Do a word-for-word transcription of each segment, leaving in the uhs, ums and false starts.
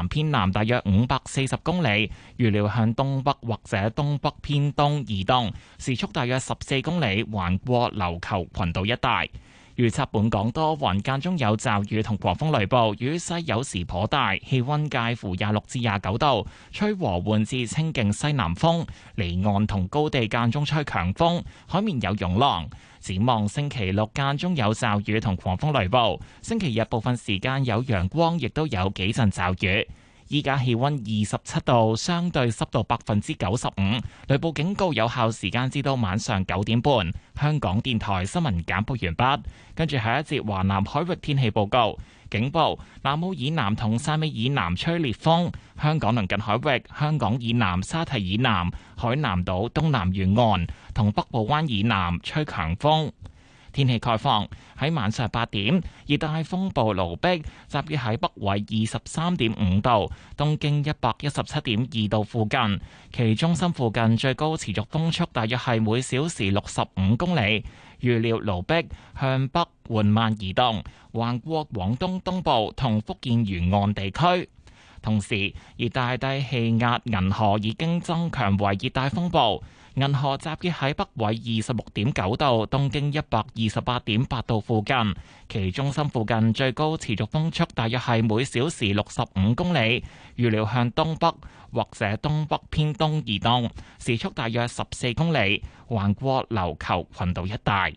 南偏南大約五百四十公里，預料向東北或者東北偏東移動，時速大約十四公里，橫過琉球群島一帶。預測本港多雲，間中有驟雨同狂風雷暴，雨勢有時頗大，氣溫介乎廿六至廿九度，吹和緩至清勁西南風，離岸同高地間中吹強風，海面有湧浪。展望星期六間中有驟雨同狂風雷暴，星期日部分時間有陽光，亦都有幾陣驟雨。依家氣溫二十七度，相對濕度百分之九十五，雷暴警告有效時間至到晚上九點半。香港電台新聞簡報完畢，跟住下一節華南海域天氣報告。警報：南澳以南同汕尾以南吹烈風，香港鄰近海域、香港以南沙堤以南、海南島東南沿岸同北部灣以南吹強風。天氣概況：喺晚上八點，熱帶風暴盧碧集結喺北緯二十三點五度、東經一百一十七點二度附近，其中心附近最高持續風速大約係每小時六十五公里。預料盧碧向北緩慢移動，橫過廣東東部同福建沿岸地區。同時，熱帶低氣壓銀河已經增強為熱帶風暴。銀河集結喺北緯二十六點九度、東經一百二十八點八度附近，其中心附近最高持續風速大約係每小時六十五公里，預料向東北或者東北偏東移動，時速大約十四公里，橫過琉球群島一帶。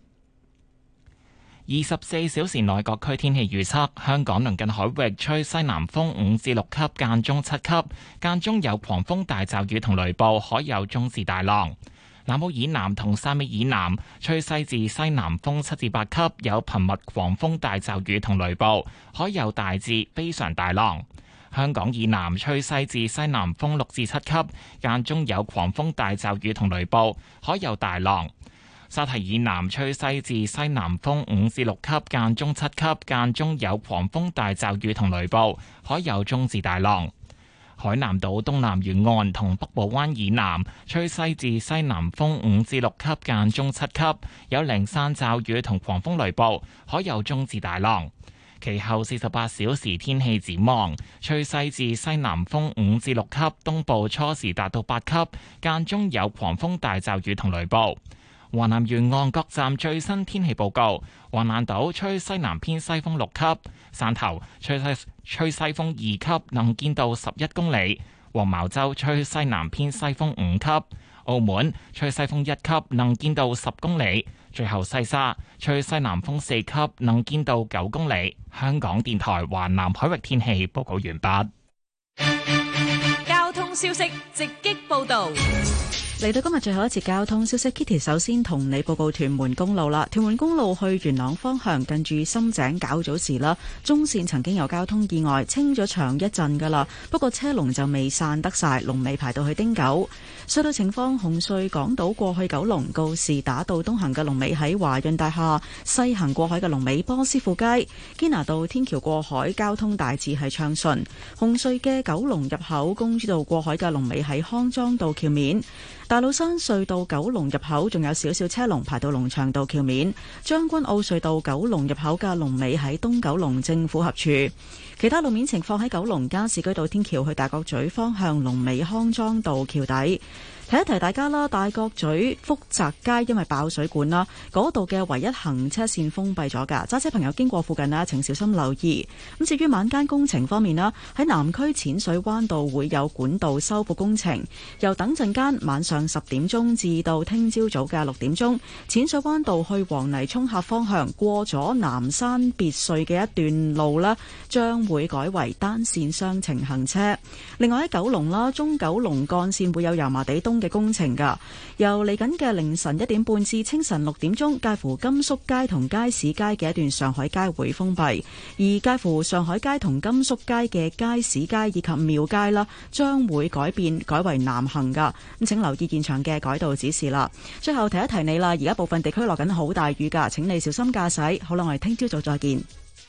二十四小時內各區天氣預測：香港鄰近海域吹西南風五至六級，間中七級，間中有狂風大驟雨同雷暴，海有中至大浪。南澳以南同汕尾以南吹西至西南風七至八級，有頻密狂風大驟雨同雷暴，海有大至非常大浪。香港以南吹西至西南風六至七級，間中有狂風大驟雨同雷暴，海有大浪。沙堤以南吹西至西南風五至六級，間中七級，間中有狂風大驟雨同雷暴，海有中至大浪。海南島東南沿岸同北部灣以南吹西至西南風五至六級，間中七級，有零散驟雨同狂風雷暴，海有中至大浪。其後四十八小時天氣展望：吹西至西南風五至六級，東部初時達到八級，間中有狂風大驟雨同雷暴。華南沿岸各站最新天氣報告：橫瀾島吹西南偏西風六級，汕頭吹西吹西風二級，能見度十一公里；黃茅洲吹西南偏西風五級，澳門吹西風一級，能見度十公里；最後西沙吹西南風四級，能見度九公里。香港電台華南海域天氣報告完畢。 交通消息直擊報道。 嚟到今日最後一節交通消息 ，Kitty 首先同你報告屯門公路啦。屯門公路去元朗方向，近住深井較早時啦，中線曾經有交通意外，清咗場一陣噶啦。不過車龍就未散得晒，龍尾排到去汀九。隧道情況：紅隧港島過去九龍告士打道東行嘅龍尾喺華潤大廈，西行過海嘅龍尾波斯富街。堅拿道天橋過海交通大致係暢順。紅隧嘅九龍入口公主道過海嘅龍尾喺康莊道橋面。大老山隧道九龍入口仲有少少車龍排到龍翔道橋面，將軍澳隧道九龍入口嘅龍尾喺東九龍政府合署。其他路面情況喺九龍加士居道天橋去大角咀方向龍尾康莊道橋底。提一提大家啦，大角咀福澤街因為爆水管啦，嗰度嘅唯一行車線封閉咗㗎，揸車朋友經過附近啦，請小心留意。咁至於晚間工程方面啦，喺南區淺水灣道會有管道修復工程，由等陣間晚上十點鐘至到聽朝早嘅六點鐘，淺水灣道去黃泥涌峽方向過咗南山別墅嘅一段路啦，將會改為單線雙程行車。另外喺九龍啦，中九龍幹線會有油麻地東嘅工程噶，由嚟緊嘅凌晨一點半至清晨六點鐘，介乎甘肅街同街市街嘅一段上海街會封閉，而介乎上海街同甘肅街嘅街市街以及廟街啦，將會改變改為南行噶。咁請留意現場嘅改道指示啦。最後提一提你啦，而家部分地區落緊好大雨噶，請你小心駕駛。好啦，我哋聽朝早再見。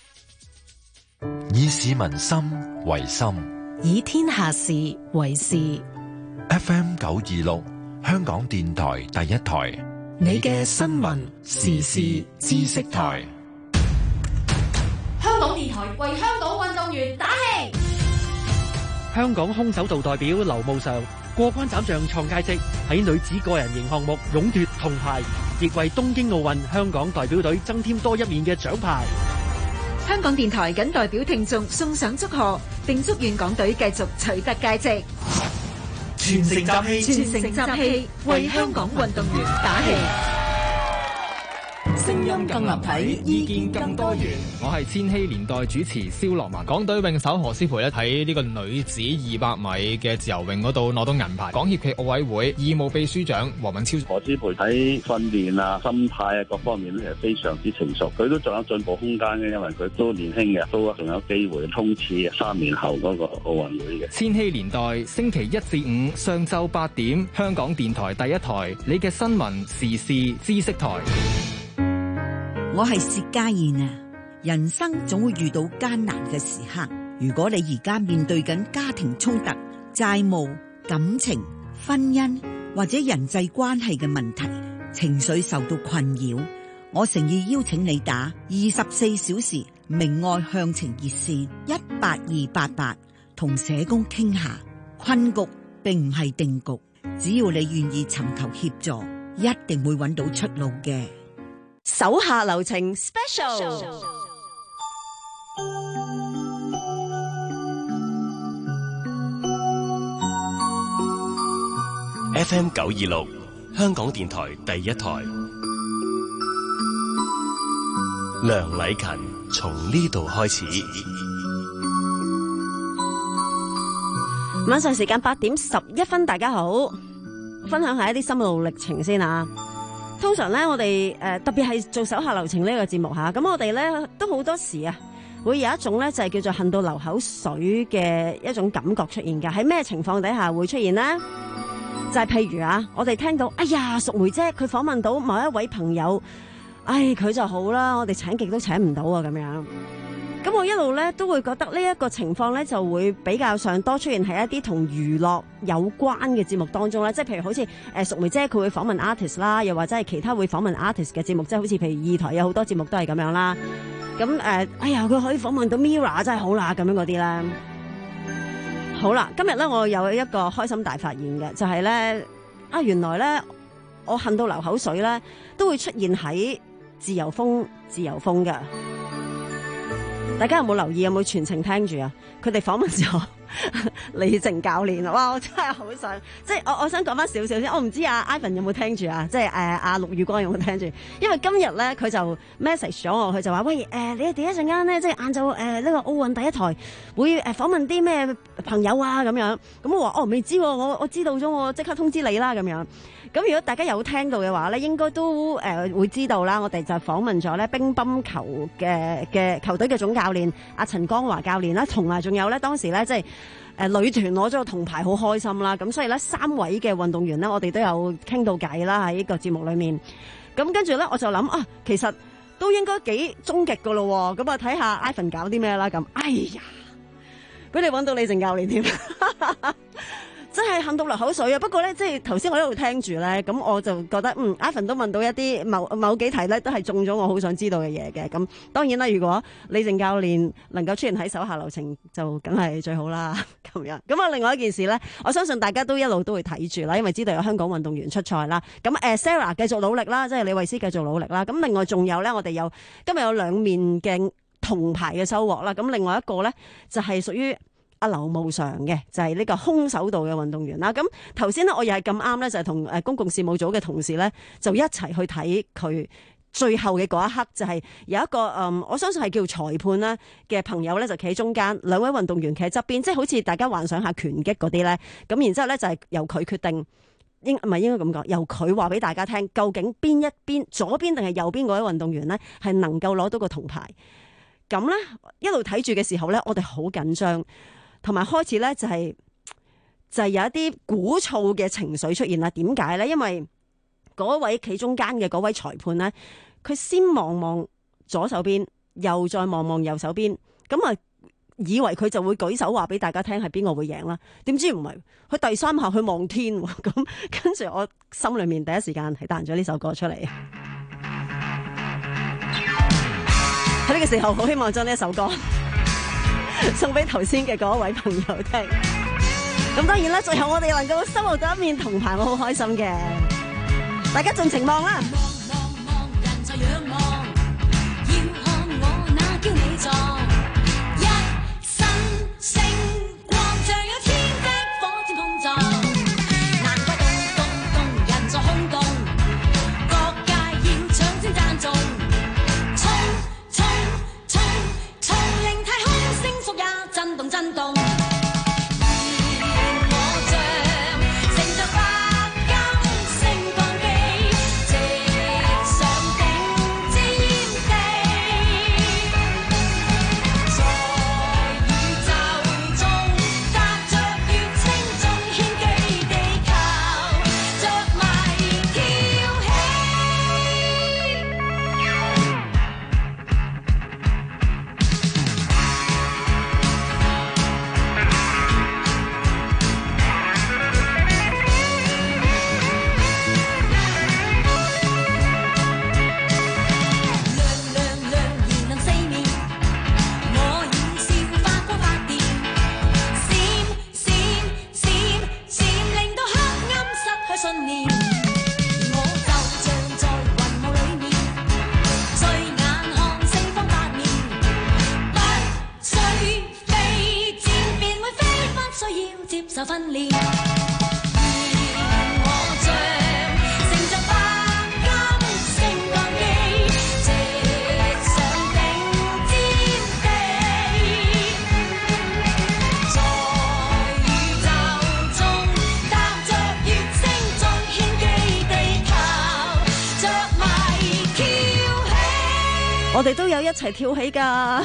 以市民心為心， 以天下事為事。 F M 九二六，香港電台第一台， 你嘅新聞時事知識台。香港電台為香港運動員打氣。 香港空手道代表劉慕裳過關斬將創佳績，喺女子個人型項目勇奪銅牌，亦為東京奧運香港代表隊增添多一面嘅獎牌。 香港電台謹代表聽眾送上祝賀，並祝願港隊繼續取得佳績。 全城集氣， 全城集氣，為香港運動員打氣。 聲音更立體，意見更多元。 我係千禧年代主持蕭樂文。港隊泳手何詩蓓咧喺呢個女子二百米嘅自由泳嗰度攞到銀牌。港協暨奧委會義務秘書長黃敏超： 何詩蓓喺訓練啊、心態啊各方面咧係非常之成熟，佢都仲有進步空間嘅，因為佢都年輕嘅，都仲有機會衝刺三年後嗰個奧運會嘅。 千禧年代星期一至五上晝八點，香港電台第一台，你嘅新聞時事知識台。 我係薛家燕啊！人生總會遇到艱難嘅時刻，如果你而家面對緊家庭衝突、債務、感情、婚姻或者人際關係嘅問題，情緒受到困擾，我誠意邀請你打二十四小時明愛向晴熱線一八二八八，同社工傾下。困局並唔係定局，只要你願意尋求協助，一定會揾到出路嘅。 手下留情 Special。 F M 九二六香港電台第一台，梁禮勤從呢度開始。 晚上時間八點十一分，大家好，分享下一啲心路歷程先啊。通常咧，我哋誒、呃、特別係做手下留情呢個節目吓，咁我哋咧都好多時啊，會有一種咧就係、是、叫做恨到流口水嘅一種感覺出現嘅。喺咩情況底下會出現呢？就係、是、譬如啊，我哋聽到哎呀，淑梅姐佢訪問到某一位朋友，唉，佢就好啦，我哋請極都請唔到啊，咁樣。咁我一路咧都會覺得呢一個情況咧就會比較上多出現喺一啲同娛樂有關嘅節目當中啦，即係譬如好似誒淑梅姐佢會訪問 artist 啦，又或者係其他會訪問 artist 嘅節目，即係好似譬如二台有好多節目都係咁樣啦。咁誒、呃，哎呀，佢可以訪問到 Mirror 真係好啦，咁樣嗰啲咧。好啦，今日咧我有一個開心大發現嘅，就係咧啊，原來咧我恨到流口水咧都會出現喺自由風自由風嘅。大家有冇留意？有冇全程聽住啊？佢哋訪問咗李靜教練啊！哇，我真係好想，即係我我想講翻少少先。我唔知阿 Ivan 有冇聽住啊？即係誒阿陸宇光有冇聽住？因為今日咧佢就 message 咗我，佢就話：喂誒、呃，你哋一陣間咧，即係晏晝誒呢個奧運第一台會誒訪問啲咩朋友啊？咁樣咁我話：哦，未知，我我知道咗，我即刻通知你啦咁樣。咁如果大家有聽到嘅話咧，應該都誒、呃、會知道啦。我哋就訪問咗咧乒乓球嘅嘅球隊嘅總教練阿陳江華教練啦，同埋仲有咧當時咧即係誒女團攞咗個銅牌，好開心啦。咁所以咧三位嘅運動員咧，我哋都有傾到偈啦喺呢個節目裏面。咁跟住咧我就諗啊，其實都應該幾終極噶咯。咁啊睇下 Ivan 搞啲咩啦。咁哎呀，俾你揾到李靜教練添。真係恨到流口水啊！不過咧，即係頭先我喺度聽住咧，咁我就覺得嗯 Ivan 都問到一啲某某幾題咧，都係中咗我好想知道嘅嘢嘅。咁當然啦，如果李靜教練能夠出現喺手下留情，就梗係最好啦。咁樣咁啊，另外一件事咧，我相信大家都一路都會睇住啦，因為知道有香港運動員出賽啦。咁誒、呃、Sarah 繼續努力啦，即係李慧詩繼續努力啦。咁另外仲有咧，我哋有今日有兩面嘅銅牌嘅收穫啦。咁另外一個咧就係屬於阿劉慕裳嘅，就係、是、呢個空手道嘅運動員啦。咁頭先咧，我又係咁啱咧，就係同誒公共事務組嘅同事咧，就一齊去睇佢最後嘅嗰一刻，就係、是、有一個誒、嗯，我相信係叫裁判啦嘅朋友咧，就企喺中間，兩位運動員企喺側邊，即係好似大家幻想下拳擊嗰啲咧。咁然之後咧，就係由佢決定，應唔係應該咁講，由佢話俾大家聽，究竟邊一邊左邊定係右邊嗰位運動員咧，係能夠攞到個銅牌。咁咧一路睇住嘅時候咧，我哋好緊張。同埋開始咧就係、是、就係、是、有一啲鼓噪嘅情緒出現啦。點解咧？因為嗰位企中間嘅嗰位裁判咧，佢先望望左手邊，又再望望右手邊，咁啊以為佢就會舉手話俾大家聽係邊個會贏啦。點知唔係，佢第三下去望天，咁跟住我心裏面第一時間係彈咗呢首歌出嚟。喺呢個時候，好希望將呢一首歌送俾頭先嘅嗰位朋友聽。咁當然啦，最後我哋能夠收穫到一面銅牌，我好開心嘅。大家盡情望啦！我哋都有一齊跳起㗎。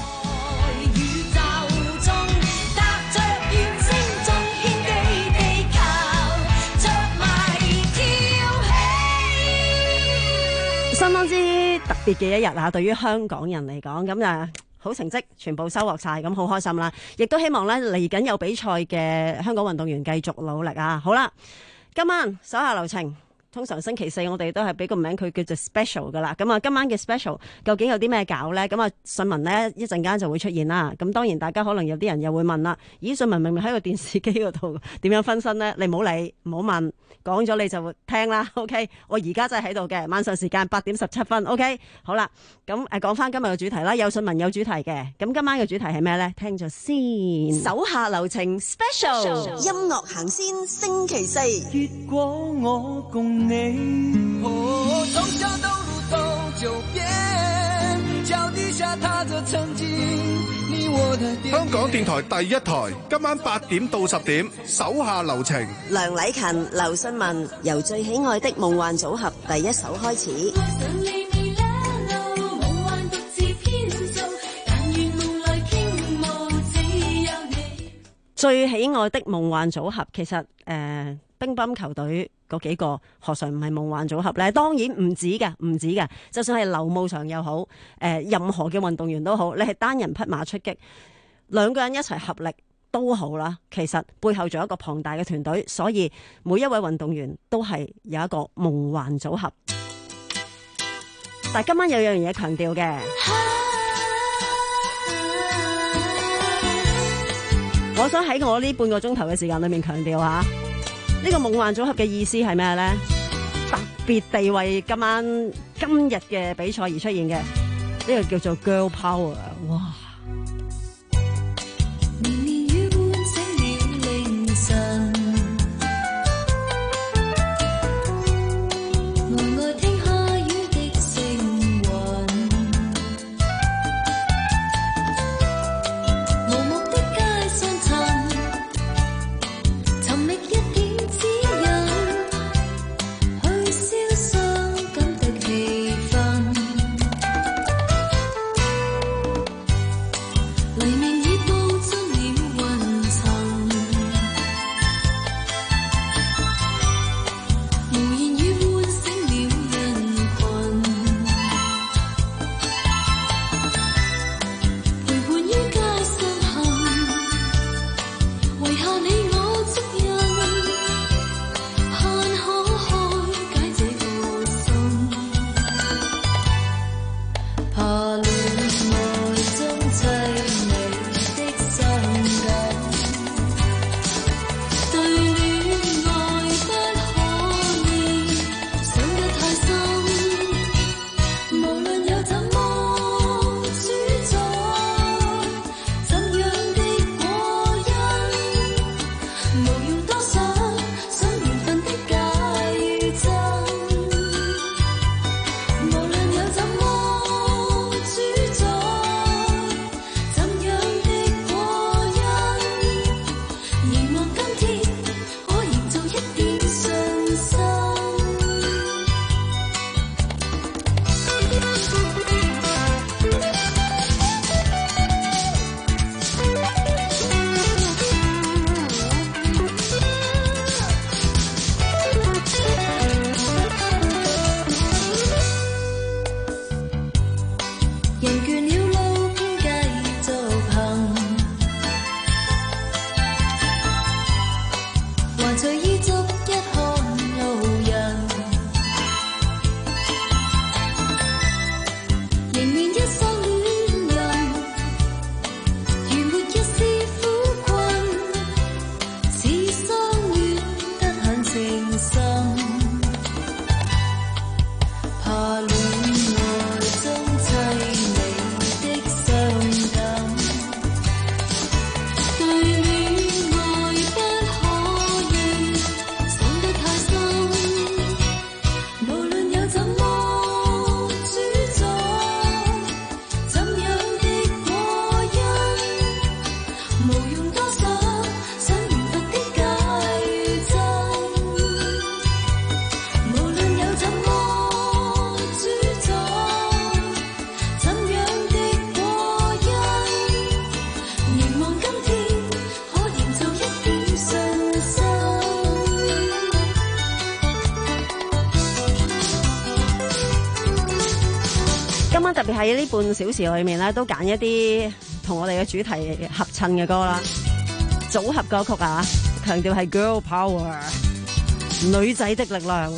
相當之特別嘅一日啊！對於香港人嚟講，咁啊好成績全部收穫晒，咁好開心啦！亦都希望咧嚟緊有比賽嘅香港運動員繼續努力啊！好啦，今晚手下留情。通常星期四我哋都係俾個名佢叫做 special 噶啦，咁啊今晚嘅 special 究竟有啲咩搞呢？咁啊信文呢一陣間就會出現啦。咁當然大家可能有啲人又會問啦，咦，信文明明喺個電視機嗰度點樣分身呢？你唔好理，唔好問，講咗你就聽啦。OK， 我而家真係喺度嘅，晚上時間八點十七分。OK， 好啦，咁誒講翻今日嘅主題啦，有信文有主題嘅。咁今晚嘅主題係咩呢？聽咗先，手下留情 special 音樂行先星期四。 結果我共你哦，從小到路都九遍，腳底下踏着曾經你我的點點。香港電台第一台，今晚八點到十點，手下留情。 梁禮勤、劉信文由最喜愛的夢幻組合第一首開始。最喜愛的夢幻組合，其實誒、呃、乒乓球隊嗰幾個何嘗唔係夢幻組合呢？當然唔止嘅，唔止嘅。就算係劉慕裳又好，誒、呃、任何嘅運動員都好，你係單人匹馬出擊，兩個人一齊合力都好啦。其實背後仲有一個龐大嘅團隊，所以每一位運動員都係有一個夢幻組合。但係今晚有樣嘢強調嘅。我想喺我呢半個鐘頭嘅時間裏面強調下，呢個夢幻組合嘅意思係咩呢？特別地為今晚今日嘅比賽而出現嘅，呢個叫做 Girl Power。哇！ 別喺呢半小時裏面咧，都揀一啲同我哋嘅主題合襯嘅歌啦，組合歌曲啊，強調係 Girl Power， 女仔的力量。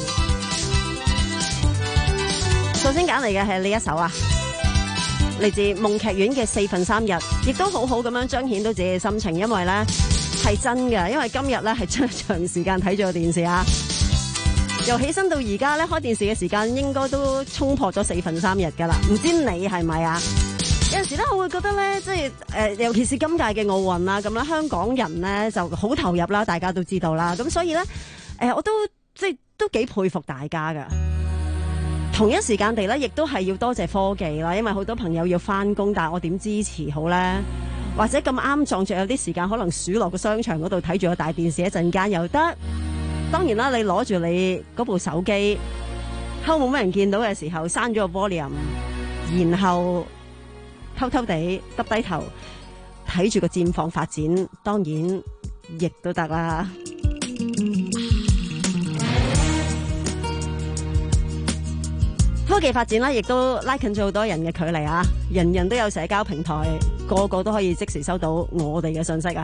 首先揀嚟嘅係呢一首啊，嚟自夢劇院嘅四分三日，亦都好好咁樣彰顯到自己嘅心情，因為咧係真嘅，因為今日咧係真係長時間睇咗個電視啊。由起身到而家咧，開電視嘅時間應該都衝破咗四分三日噶啦，唔知你係咪啊？有陣時咧，我會覺得咧，即係誒、呃，尤其是今屆嘅奧運啦，咁啦，香港人咧就好投入啦，大家都知道啦，咁所以咧，誒、呃，我都即係都幾佩服大家噶。同一時間地咧，亦都係要多謝科技啦，因為好多朋友要翻工，但係我點支持好咧？或者咁啱撞着有啲時間，可能鼠落個商場嗰度睇住個大電視一陣間又得。當然啦，你攞住你嗰部手機，後冇乜人見到嘅時候，閂咗個 volume， 然後偷偷地耷低頭睇住個戰況發展，當然亦都得啦。科技發展啦，亦都拉近咗好多人嘅距離啊！人人都有社交平台，個個都可以即時收到我哋嘅信息啊！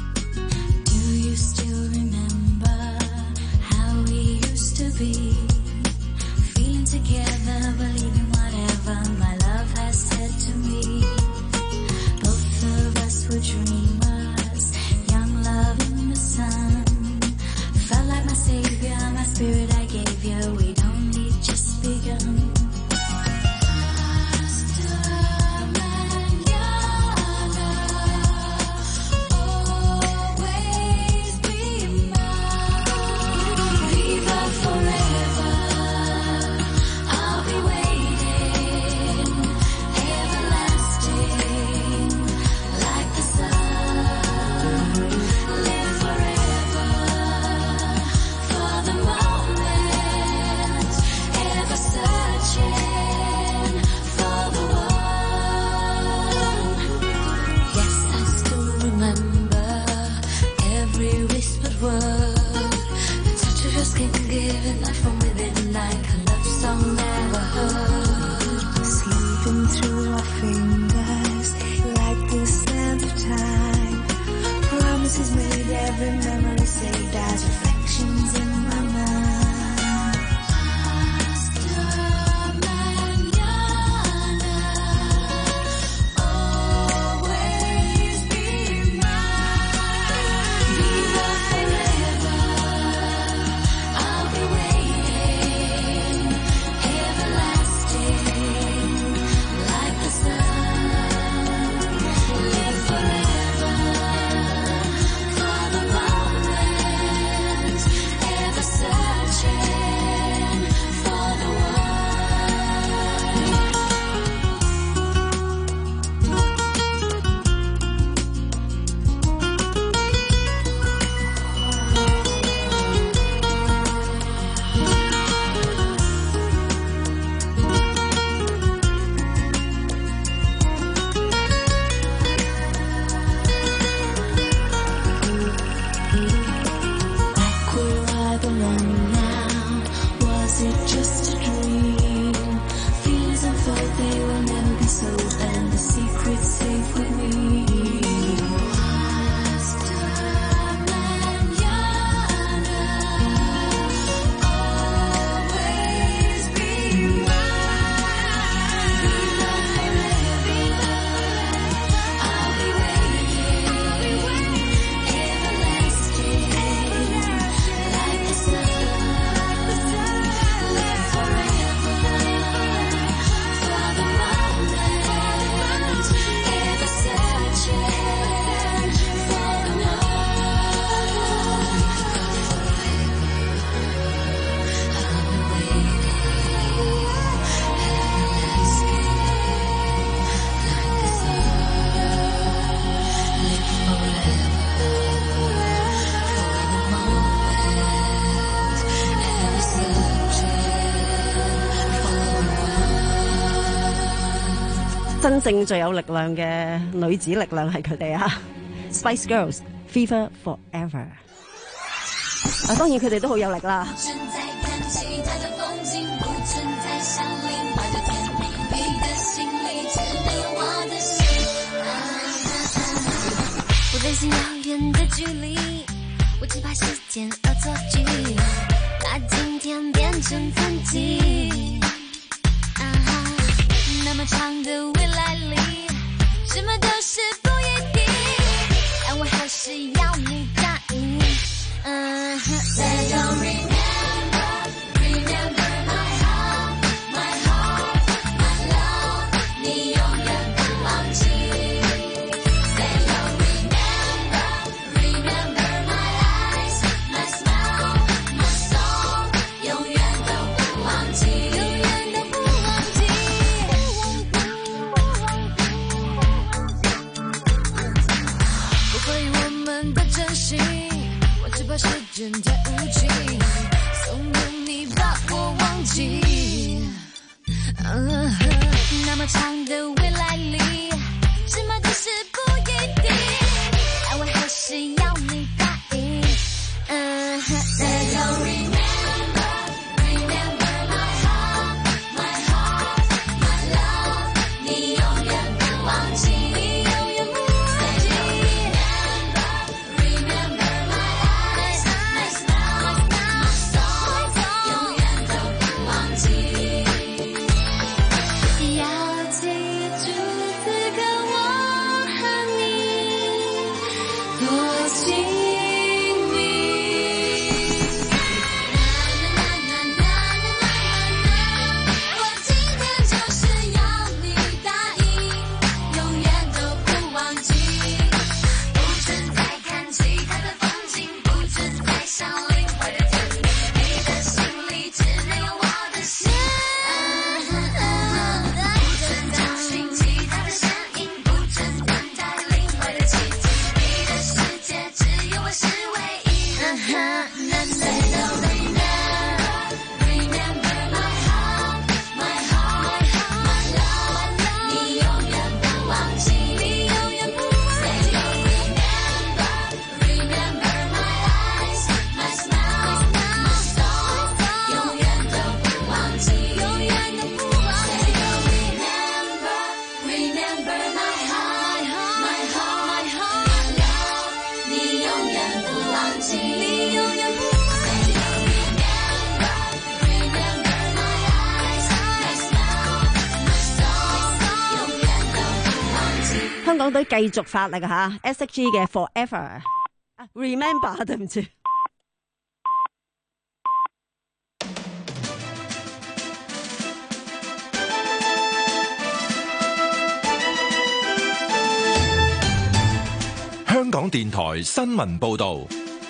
真正最有力量嘅女子力量係佢哋啊 Spice Girls Fever Forever 啊，當然佢哋都好有力啦。 类似遥远的距离，我只怕时间恶作剧，把今天变成曾经。啊哈，那么长的未来里，什么都是不一定，但我还是要你答应。嗯哼 ，Say don't remember, remember my heart, my heart, my love， 你永远不忘记。Say don't remember, remember my eyes, my smile, my soul， 永远都不忘记，永远都不忘记。不会我们的真心，我只怕时间太无情，怂恿你把我忘记。嗯哼，那么长的未来里，什么都是不一定，但我还是要你答应。嗯哼 ，Say don't remember, remember my heart, my heart, my love， 你永远不忘记，你永远不忘记。Remember, remember my eyes, my smile, my soul， 永远都不忘记。要记住此刻我和你多亲密。我今天就是要你答应，永远都不忘记，不准再看其他的风景，不准再想另外的天地，你的心里只能有我的心。不准找寻其他的声音，不准等待另外的奇迹，你的世界只有我是唯一。Say don't remember, remember my heart, my heart, my love， 你永远不忘记，你永远不忘记。Say don't remember, remember my eyes, my smile, my soul， 永远都不忘记，永远都不忘记。Say don't remember, remember my heart, my heart, my heart, my love， 你永远不忘记，你永远不忘记。Say don't remember, remember my eyes, my smile, my soul， 永遠都不忘記。 香港隊繼續發力啊吓 ，S H G 嘅 Forever 啊 ，Remember 對唔住。 香港電台新聞報導。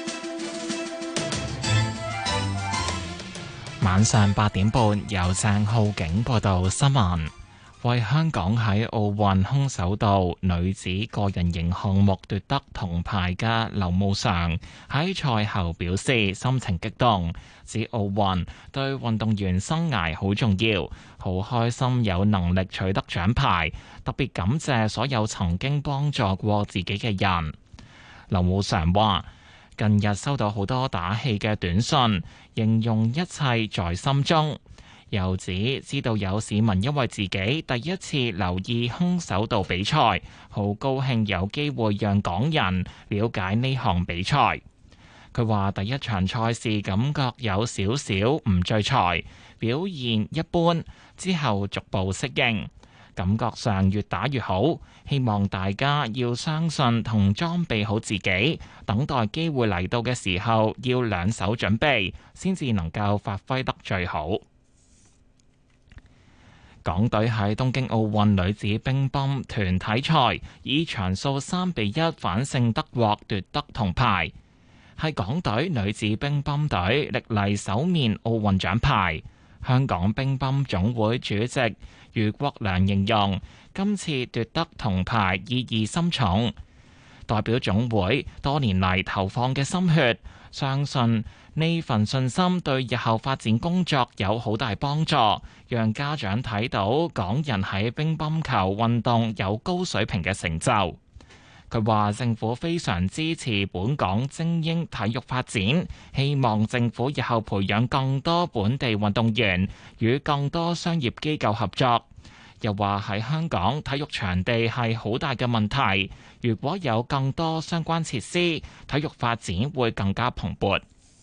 晚上八點半，由鄭浩景報道新聞。為香港喺奧運空手道女子個人型項目奪得銅牌嘅劉慕裳喺賽後表示心情激動，指奧運對運動員生涯好重要，好開心有能力取得獎牌，特別感謝所有曾經幫助過自己嘅人。劉慕裳話：近日收到好多打氣嘅短信，形容一切在心中。又指知道有市民因為自己第一次留意空手道比賽，好高興有機會讓港人了解呢項比賽。佢話第一場賽事感覺有少少唔聚財，表現一般，之後逐步適應，感覺上越打越好。希望大家要相信同裝備好自己，等待機會嚟到嘅時候要兩手準備，先至能夠發揮得最好。港隊喺東京奧運女子乒乓團體賽以場數三比一反勝德國奪得銅牌，係港隊女子乒乓隊歷嚟首面奧運獎牌。香港乒乓總會主席余國良形容今次奪得銅牌意義深重，代表總會多年嚟投放嘅心血，相信呢份信心對日後發展工作有好大幫助，讓家長睇到港人喺乒乓球運動有高水平嘅成就。佢話政府非常支持本港精英體育發展，希望政府日後培養更多本地運動員，與更多商業機構合作。 又話喺香港體育場地係好大嘅問題，如果有更多相關設施，體育發展會更加蓬勃。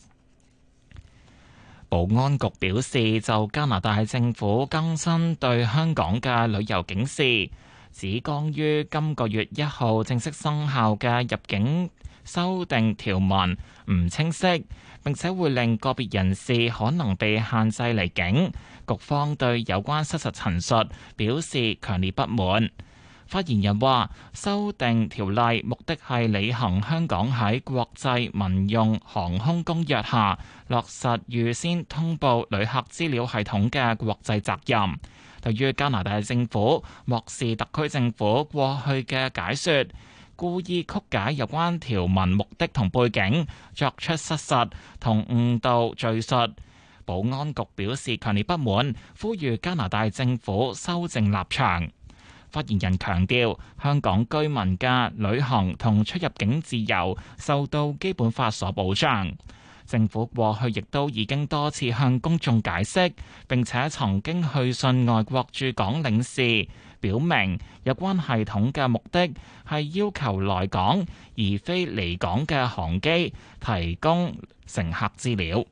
保安局表示，就加拿大政府更新對香港嘅旅遊警示，指剛於今個月一號正式生效嘅入境修訂條文唔清晰，並且會令個別人士可能被限制離境。局方對有關失實陳述表示強烈不滿。發言人話：修訂條例目的係履行香港喺國際民用航空公約下落實預先通報旅客資料系統嘅國際責任。對於加拿大政府漠視特區政府過去嘅解說，故意曲解有關條文目的同背景，作出失實同誤導敘述，保安局表示強烈不滿，呼籲加拿大政府修正立場。發言人強調，香港居民嘅旅行同出入境自由受到基本法所保障。政府過去亦都已經多次向公眾解釋，並且曾經去信外國駐港領事，表明有關系統嘅目的係要求來港而非離港嘅航機提供乘客資料。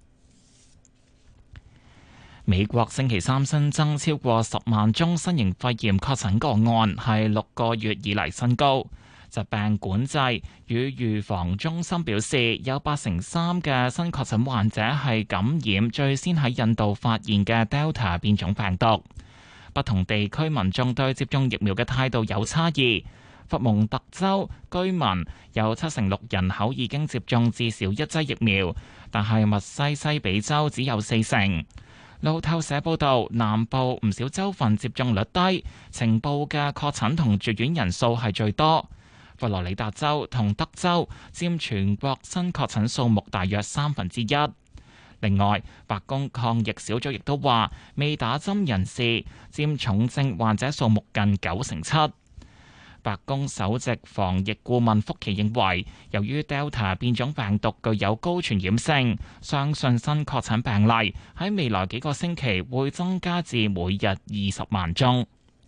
美國星期三新增超過十萬宗新型肺炎確診個案，係六個月以嚟新高。疾病管制與預防中心表示，有八成三嘅新確診患者係感染最先喺印度發現嘅 Delta 變種病毒。不同地區民眾對接種疫苗嘅態度有差異。佛蒙特州居民有七成六人口已經接種至少一劑疫苗，但係密西西比州只有四成。路透社報道，南部唔少州份接種率低，呈報嘅確診同住院人數係最多。佛羅里達州同德州佔全國新確診數目大約三分之一。另外，白宮抗疫小組亦都話，未打針人士佔重症患者數目近九成七。白宮首席防疫顧問福奇認為，由於 Delta 變種病毒具有高傳染性，相信新確診病例喺未來幾個星期會增加至每日二十萬宗。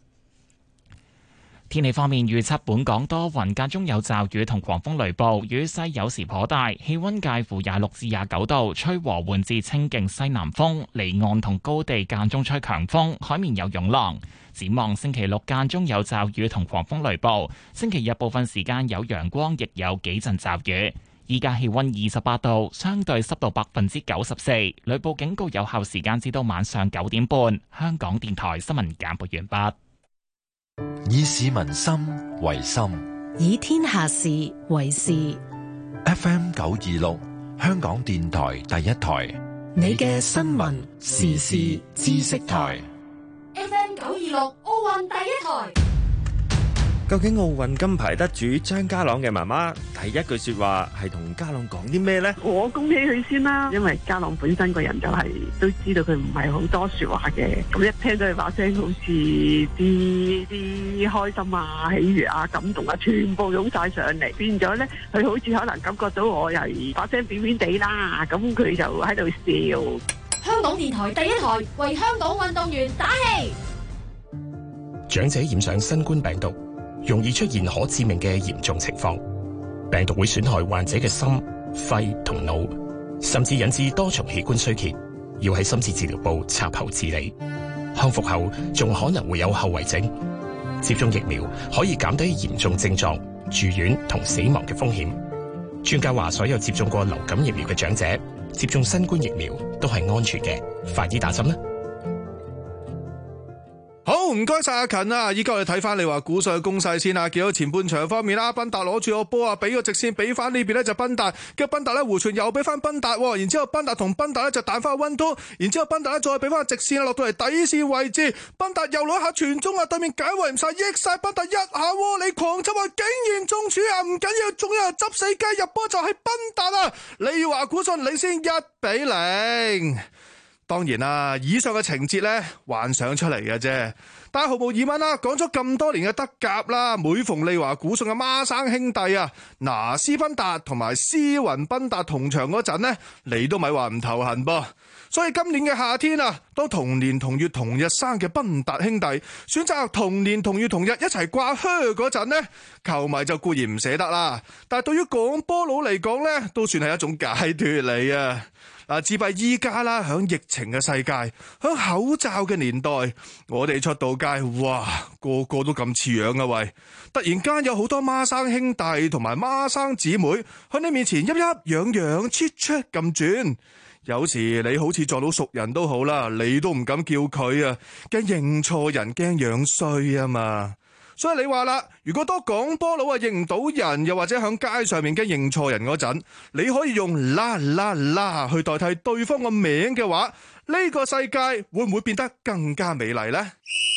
天氣方面預測，本港多雲間中有驟雨同狂風雷暴，雨勢有時頗大，氣溫介乎廿六至廿九度，吹和緩至清勁西南風，離岸同高地間中吹強風，海面有湧浪。展望星期六間中有驟雨同狂風雷暴，星期日部分時間有陽光，亦有幾陣驟雨。依家氣溫二十八度，相對濕度百分之九十四，雷暴警告有效時間至到晚上九點半。香港電台新聞簡報完畢。 以市民心為心， 以天下事為事。 F M 九二六，香港電台第一台， 你嘅新聞時事知識台。 F M 九二六奧運第一台。 究竟奧運金牌得主張家朗嘅媽媽第一句說話係同家朗講啲咩呢？ 我恭喜佢先啦，因為家朗本身個人就係、是、都知道佢唔係好多說話嘅，咁一聽到佢把聲，好似啲啲開心啊、喜悅啊、感動啊，全部湧晒上嚟，變咗咧，佢好似可能感覺到我又把聲扁扁地啦，咁佢就喺度笑。 香港電台第一台為香港運動員打氣。 長者染上新冠病毒，容易出現可致命嘅嚴重情況，病毒會損害患者嘅心、肺同腦，甚至引致多重器官衰竭，要喺深切治療部插喉治理。康復後仲可能會有後遺症。接種疫苗可以減低嚴重症狀、住院同死亡嘅風險。專家話，所有接種過流感疫苗嘅長者接種新冠疫苗都係安全嘅，快啲打針啦！ 好，唔該晒阿勤啊！依家我哋睇翻你話股市嘅攻勢先啊，見到前半場方面啦，賓達攞住個波啊，俾個直線俾翻呢邊呢就賓達，跟住賓達咧回傳又俾翻賓達，然之後賓達同賓達咧就彈翻個溫都，然之後賓達咧再俾翻個直線落到嚟底線位置，賓達又攞下傳中啊，對面解圍唔晒，益晒賓達一下，你狂執啊，竟然中柱啊，唔緊要，仲有人執死雞入波就係賓達啊！你話股信領先一比零。 當然啦，以上嘅情節呢，幻想出嚟嘅啫。但係毫無疑問啦，講咗咁多年嘅德甲啦，每逢利華古遜嘅孖生兄弟啊，拿斯賓達同埋斯雲賓達同場嗰陣呢，你都咪話唔頭痕噃。所以今年嘅夏天啊，當同年同月同日生嘅賓達兄弟選擇同年同月同日一齊掛靴嗰陣呢，球迷就固然唔捨得啦。但係對於廣波佬嚟講呢，都算係一種解脫嚟啊！嗱，自閉依家啦，響疫情嘅世界，響口罩嘅年代，我哋出到街，哇，個個都咁似樣啊喂！突然間有好多孖生兄弟同埋孖生姊妹喺你面前，一一樣樣切出咁轉。有時你好似撞到熟人都好啦，你都唔敢叫佢啊，驚認錯人，驚樣衰啊嘛。所以你話啦，如果多廣波佬啊認唔到人，又或者響街上面驚認錯人嗰陣，你可以用啦啦啦去代替對方個名嘅話，呢個世界會唔會變得更加美麗呢？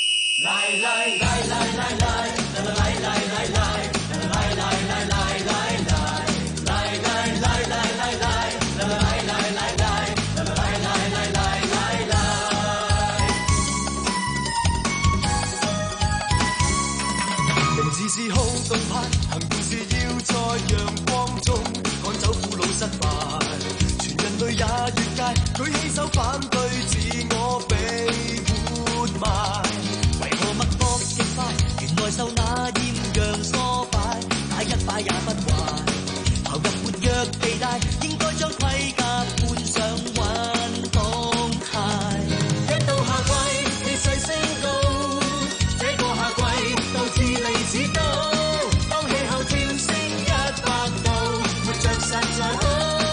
自是好動派，行動是要在陽光中趕走苦惱失敗。全人類也越界，舉起手反對自我被活埋。為何脈搏極快？原來受那豔陽唆擺，打一擺也不壞。投入活躍地帶，應該將盔甲換上運動鞋。一到夏季，氣勢升高，這個夏季鬥志利此高，當氣候跳升一百度，活着實在好。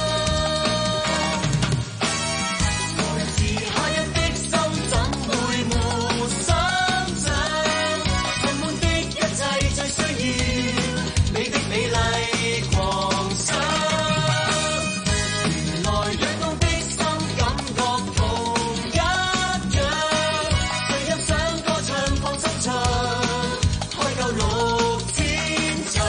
來自夏日的心怎會沒生長？充滿的一切最需要你的美麗狂想。原來躍動的心感覺同一樣，誰欣賞歌唱放心唱，開夠六千場。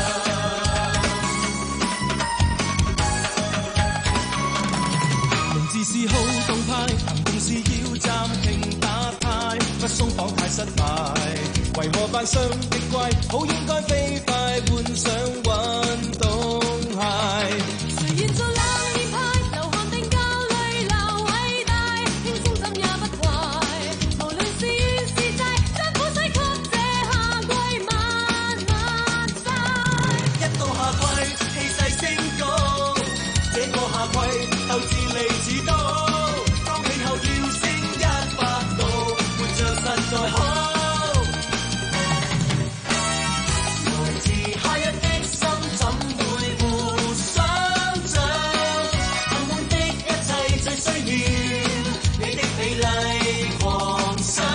名字是好動派，行動是要暫停打牌，不鬆綁太失敗。為何扮相極貴？好應該飛快換上運動鞋。誰願做冷面派？流汗定教淚流偉大，輕鬆怎也不壞。無論是怨是債，將苦水給這夏季慢慢曬。一到夏季，氣勢升高，這個夏季鬥志利此高，當氣候跳升一百度，活着實在好。來自夏日的心怎會沒想像？幸滿的一切最需要你的美麗狂想。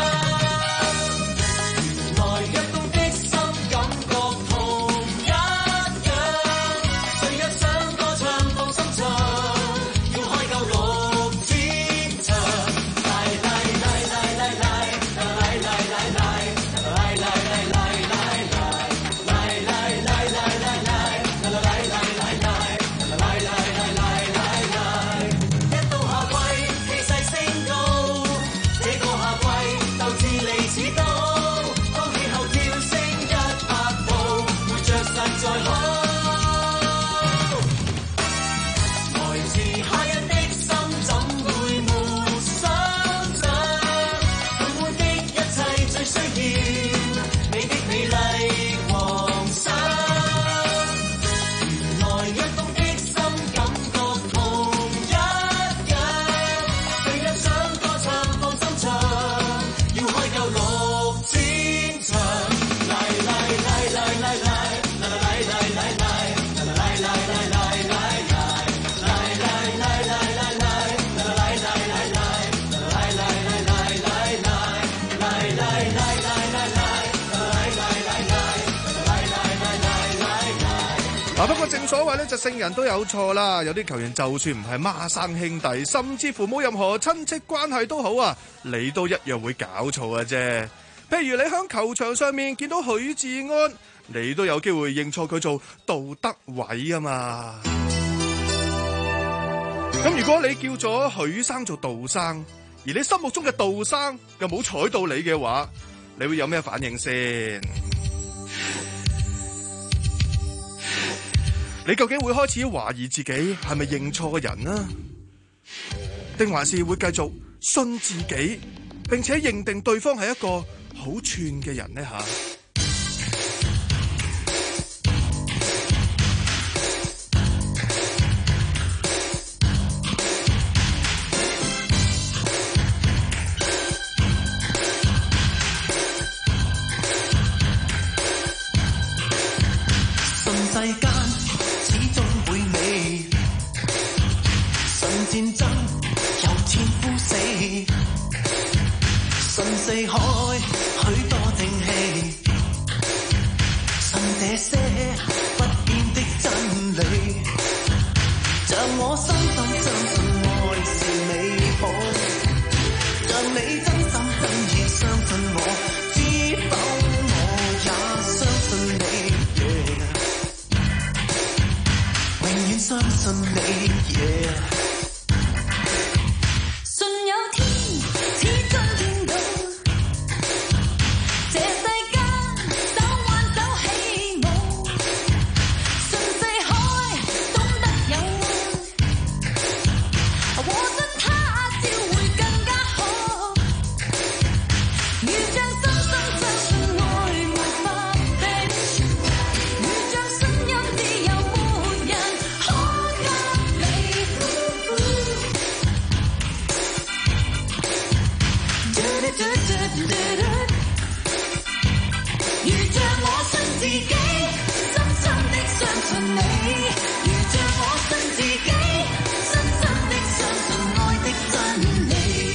原來躍動的心感覺同一樣，誰若想歌唱放心唱，要開夠六千場。來來來來來來來來來來來來來一到夏季，氣勢升高，這個夏季鬥志利此高，當氣候跳升一百度，活着實在好。來自夏日的心怎會沒想像？幸滿的一切最需要你的美麗狂想。原來躍動的心感覺同一樣，誰若想歌唱放心唱，要開夠六千場。來來來來來來來來來來來來來來來嗱，不過正所謂咧，就聖人都有錯啦。有啲球員就算唔係孖生兄弟，甚至乎冇任何親戚關係都好啊，你都一樣會搞錯嘅啫。譬如你喺球場上面見到許志安，你都有機會認錯佢做杜德偉啊嘛。咁如果你叫咗許生做杜生， 而你心目中嘅杜生又冇睬到你嘅話，你會有咩反應先？你究竟會開始懷疑自己係咪認錯嘅人呢？定還是會繼續信自己，並且認定對方係一個好串嘅人呢？吓？ 世間始終會美，信戰爭有天枯死，信四海許多正氣，信這些不變的真理，像我深深相信愛是美好，像你真心真意相信我，知否我也相信你。相信你、yeah 信有天，始終見到這世間手挽手起舞，信四海懂得有愛，和信他朝會更加好，如像深深相信愛沒法避，如像信任自由沒人如像我信自己，深深的相信你；如像我信自己，深深的相信愛的真理，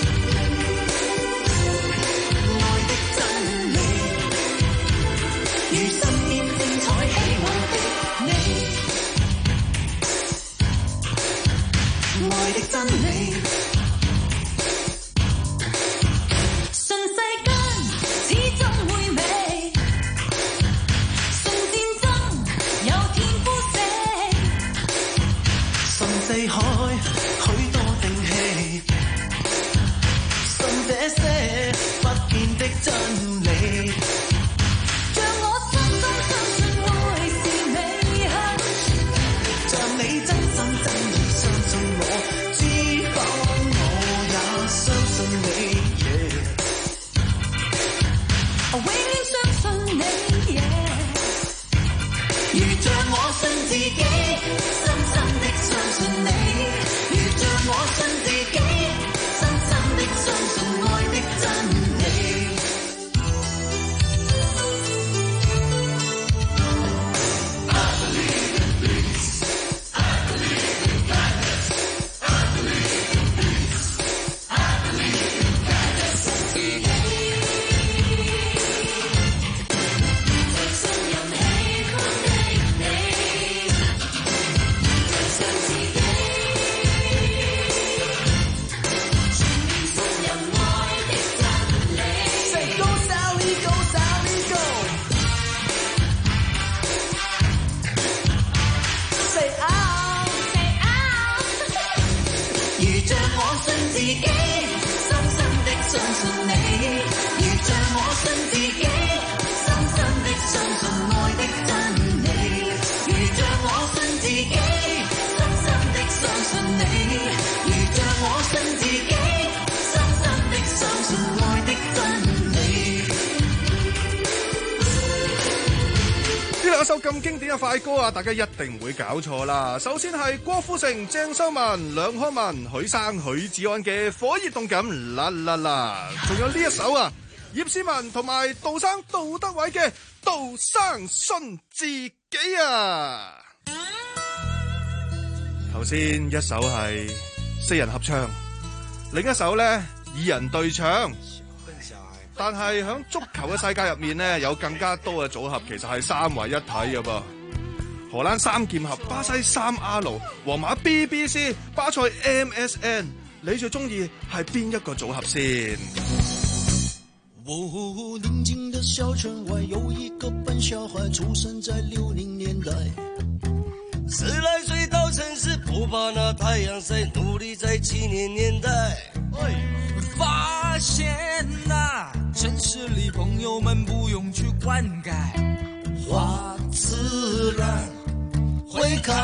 愛的真理，如身邊精彩喜樂的你，愛的真理。四海許多正氣，信這些不變的真理，像我深深相信愛是美好，像你真心真意相信我，知否我也相信你， yeah 永遠相信你， yeah 如像我信自己，深深的相信你，如像我信自己，深深的相信愛的真理。I believe in peace. I believe in kindness. I believe in peace. I believe in kindness. 信任喜歡的你，相信自己。自己深深的相信你，如像我信自己，深深的相信愛的真理，如像我信自己，深深的相信你，如像我信自己，深深的相信愛的真理。 呢兩首咁經典嘅快歌啊，大家一定唔會搞錯啦。首先係郭富城、鄭秀文、梁漢文、許生、許志安嘅《火熱動感》啦啦啦，仲有呢一首啊，葉倩文同埋杜生杜德偉嘅《杜生信自己》啊。頭先一首係四人合唱，另一首呢二人對唱。但係喺足球嘅世界入面呢，有更加多嘅組合，其實係三位一體嘅噃。荷蘭三劍俠、巴西三 R、皇馬 B B C、巴塞 M S N， 你最中意係邊一個組合先？ 哦，寧靜的小村外有一個笨小孩，出生在六零年代，十來歲到城市。 不怕那太阳晒，努力在七年年代。 发现啊，城市里朋友们不用去灌溉， 花自然会开。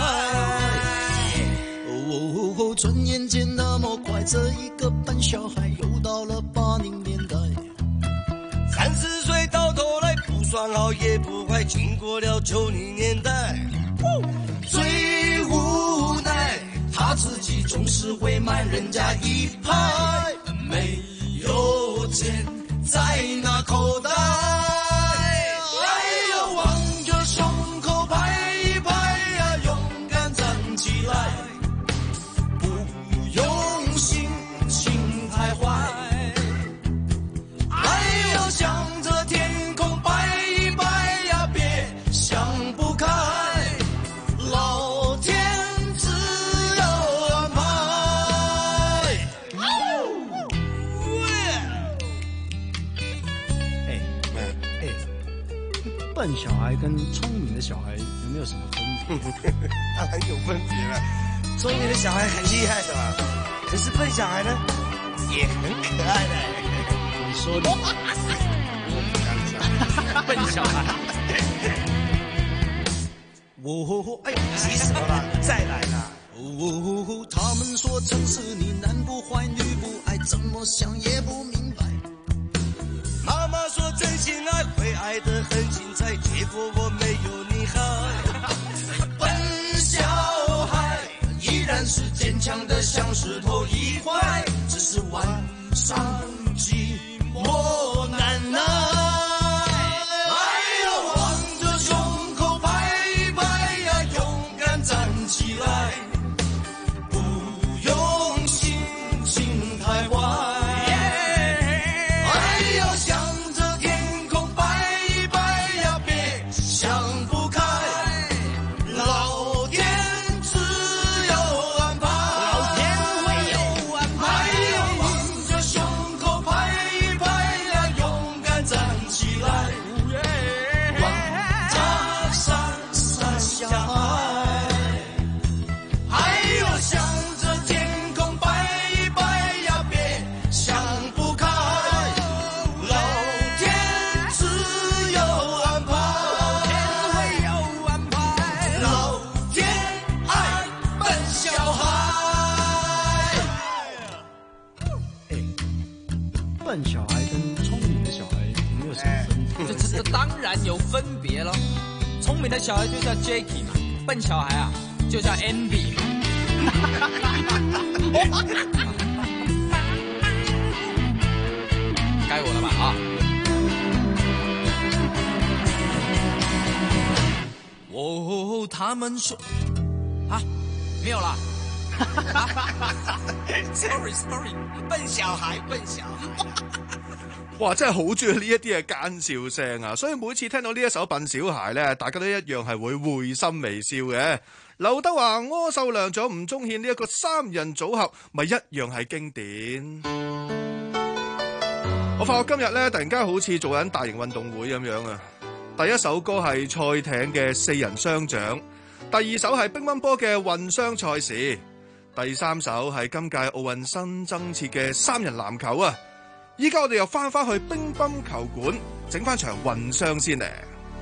哦，转眼间那么快，这一个笨小孩又到了八零年代。 三十岁到头来不算好也不坏，经过了九零年代。最无奈他自己总是会慢人家一拍，没有钱在那口袋。哎呀，望着胸口拍一拍呀，勇敢站起来，不用心情太坏。哎呀，向着天空摆一摆呀，别想不开，老天自有安排。 哎哎，笨小孩跟聪明的小孩有没有什么分别？ 当然有分别了，聪明的小孩很厉害的嘛，可是笨小孩呢也很可爱的。 你说的， 笨小孩。哦，哎呦，急死我了，再来啦！ 哦，他们说城市里男不坏女不爱，怎么想也不明白。 妈妈说真心爱会爱得很精彩，结果我没有你好。笨小孩依然是坚强的像石头一块，只是晚上寂寞难耐。哎呦，望着胸口拍一拍呀，勇敢站起来，不用心情太坏。哎呦，向着天空摆一摆呀，别想不开，老天自有安排。老天会有安排。哎呦，望着胸口拍一拍呀，勇敢站起来，望着闪闪小孩。哎呦，向着天空摆一摆呀，别想不开，老天自有安排。老天会有安排。老天爱笨小孩。 笨小孩跟聪明的小孩有没有什么分别？ 这这这当然有分别了。聪明的小孩就叫 Jacky 嘛，笨小孩啊就叫 Andy 嘛。该我了吧啊！哦，他们说啊，没有啦。Sorry Sorry， 笨小孩笨小孩。 哇！真係好中意呢一啲嘅奸笑聲啊，所以每次聽到呢一首《笨小孩》咧，大家都一樣係會會心微笑嘅。劉德華、柯受良仲有吳宗憲呢一個三人組合，咪一樣係經典。我發覺今日咧，突然間好似做緊大型運動會咁樣啊！第一首歌係賽艇嘅四人雙槳，第二首係乒乓波嘅混雙賽事，第三首係今屆奧運新增設嘅三人籃球啊！依家我哋又翻返去乒乓球館整翻場混雙先咧。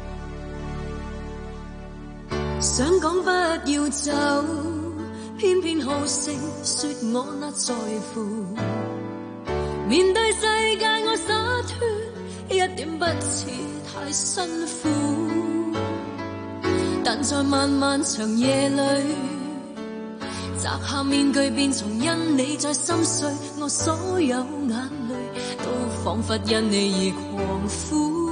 想講不要走，偏偏好勝，說我那在乎。面對世界我灑脫，一點不似太辛苦。但在漫漫長夜裏，摘下面具便從因你在心碎，我所有眼淚都彷彿因你而狂呼。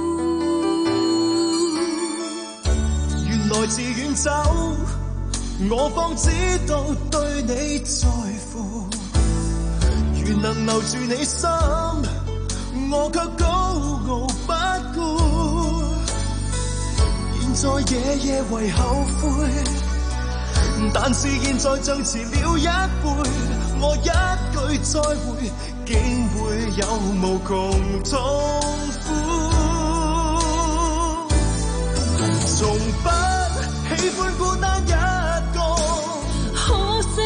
原來自遠走，我方知道對你在乎。原能留住你心，我卻高傲不顧。現在夜夜為後悔，但是現在像遲了一輩，我一句再會，竟會有無窮痛苦。從不喜歡孤單一個， 可惜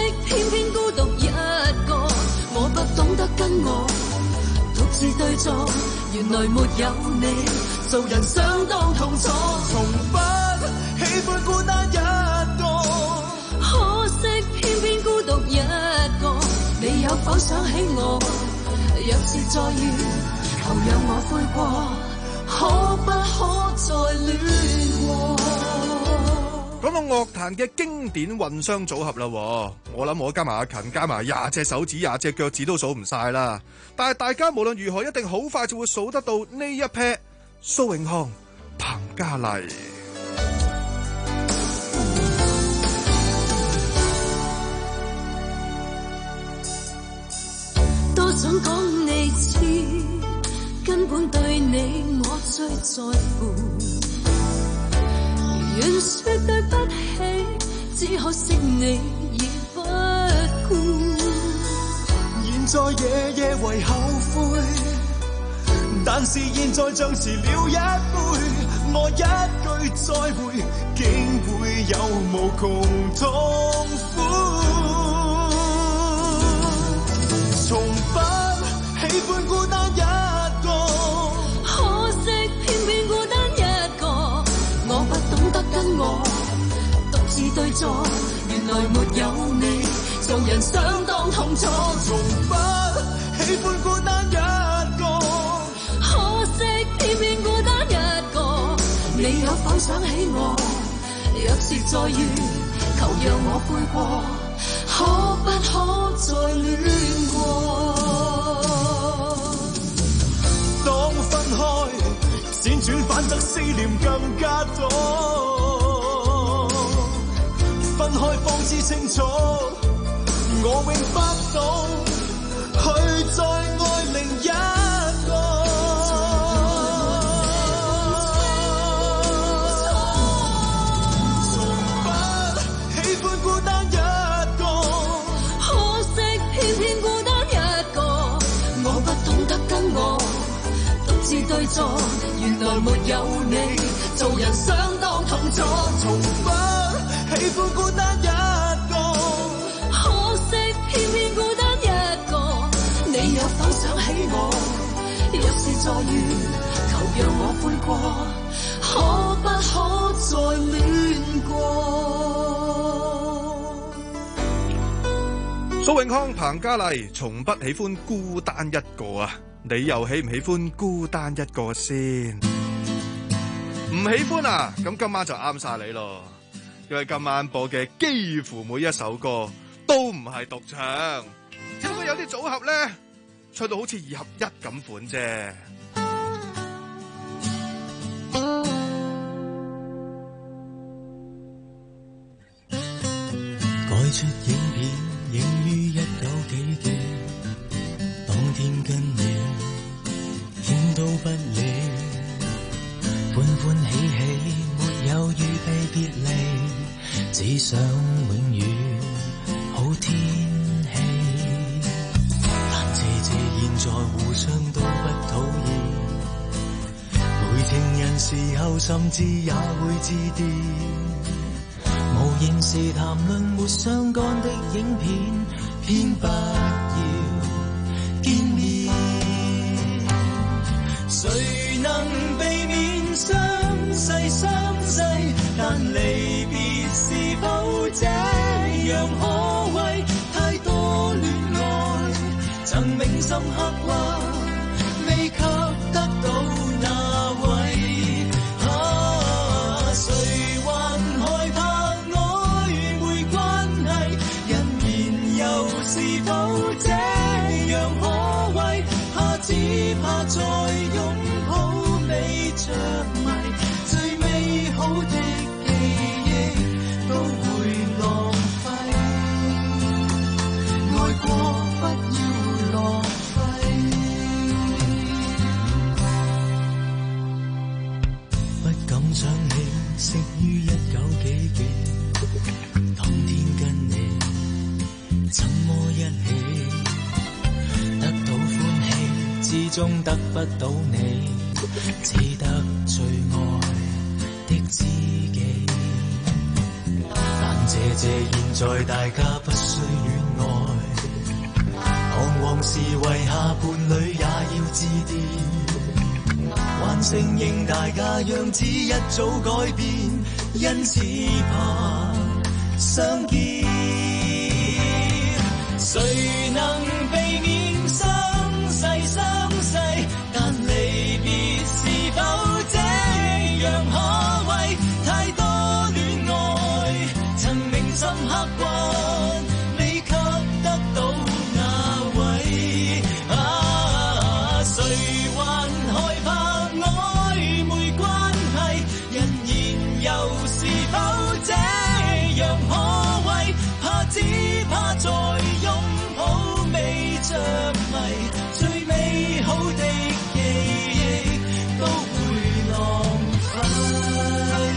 原來沒有你，做人相當痛楚，從不喜歡孤單一個，可惜偏偏孤獨一個。你有否想起我？若是再遇，求讓我悔過，可不可再戀過？ 講到樂壇嘅經典混雙組合啦，我諗我加埋阿勤加埋廿隻手指廿隻腳趾都數唔晒啦。但係大家無論如何，一定好快就會數得到呢一 pair 蘇永康、彭嘉麗。 多想講你知，根本對你我最在乎。願說對不起，只可惜你已不顧。 現在夜夜為後悔，但是現在像遲了一倍。我一句再會，竟會有無窮痛苦。從不喜歡孤單一個， 可惜偏偏孤單一個。我不懂得跟我獨自對坐，原來沒有你，做人相當痛楚。 從不喜歡孤單一個， 可惜偏偏孤單一個。你有否想起我？若是再遇，求讓我悔過，可不可再戀過？ 當分開，輾轉反側思念更加多。分開方知清楚，我永不懂去再愛另一個。從不喜歡孤單一個， 可惜偏偏孤單一個。我不懂得跟我獨自對坐，原來沒有你，做人相當痛楚。 從不喜歡孤單一個， 可惜偏偏孤單一個。你有否想起我？若是再遇，求讓我悔過，可不可再戀過？ 蘇永康、彭嘉麗從不喜歡孤單一個啊！你又喜唔喜歡孤單一個先？唔喜歡啊？咁今晚就啱晒你咯，因為今晚播嘅幾乎每一首歌都唔係獨唱，只不過有啲組合咧唱到好似二合一咁款啫。 改出影片，影於一九幾幾，當天跟你影到不理，歡歡喜喜，沒有預備別離，只想永遠好天氣。但謝謝現在互相都不討厭，陪情人時候甚至也會致電。無形時談論沒相干的影片，偏不要見面。誰能避免相細相細？但離別是否這樣可畏？太多戀愛曾銘心刻畫，未給得到那位。啊，誰還害怕是否這樣可畏？怕只怕再擁抱未着迷，最美好的記憶都會浪費。愛過不要浪費，不敢想起識於一九幾幾，當天跟你怎麼一起，得到歡喜，始終得不到你，只得最愛的知己。但謝謝現在大家不需戀愛，彷徨時為下伴侶也要致電。 承認大家樣子一早改變，因此怕相見。誰能避免相逝相逝？但離別是否這樣可畏？太多戀愛曾銘心刻骨，未給得到那位。啊，誰還害怕曖昧關係？人言又是否這樣可畏？怕只怕在擁抱未着迷，最美好的記憶都會浪費。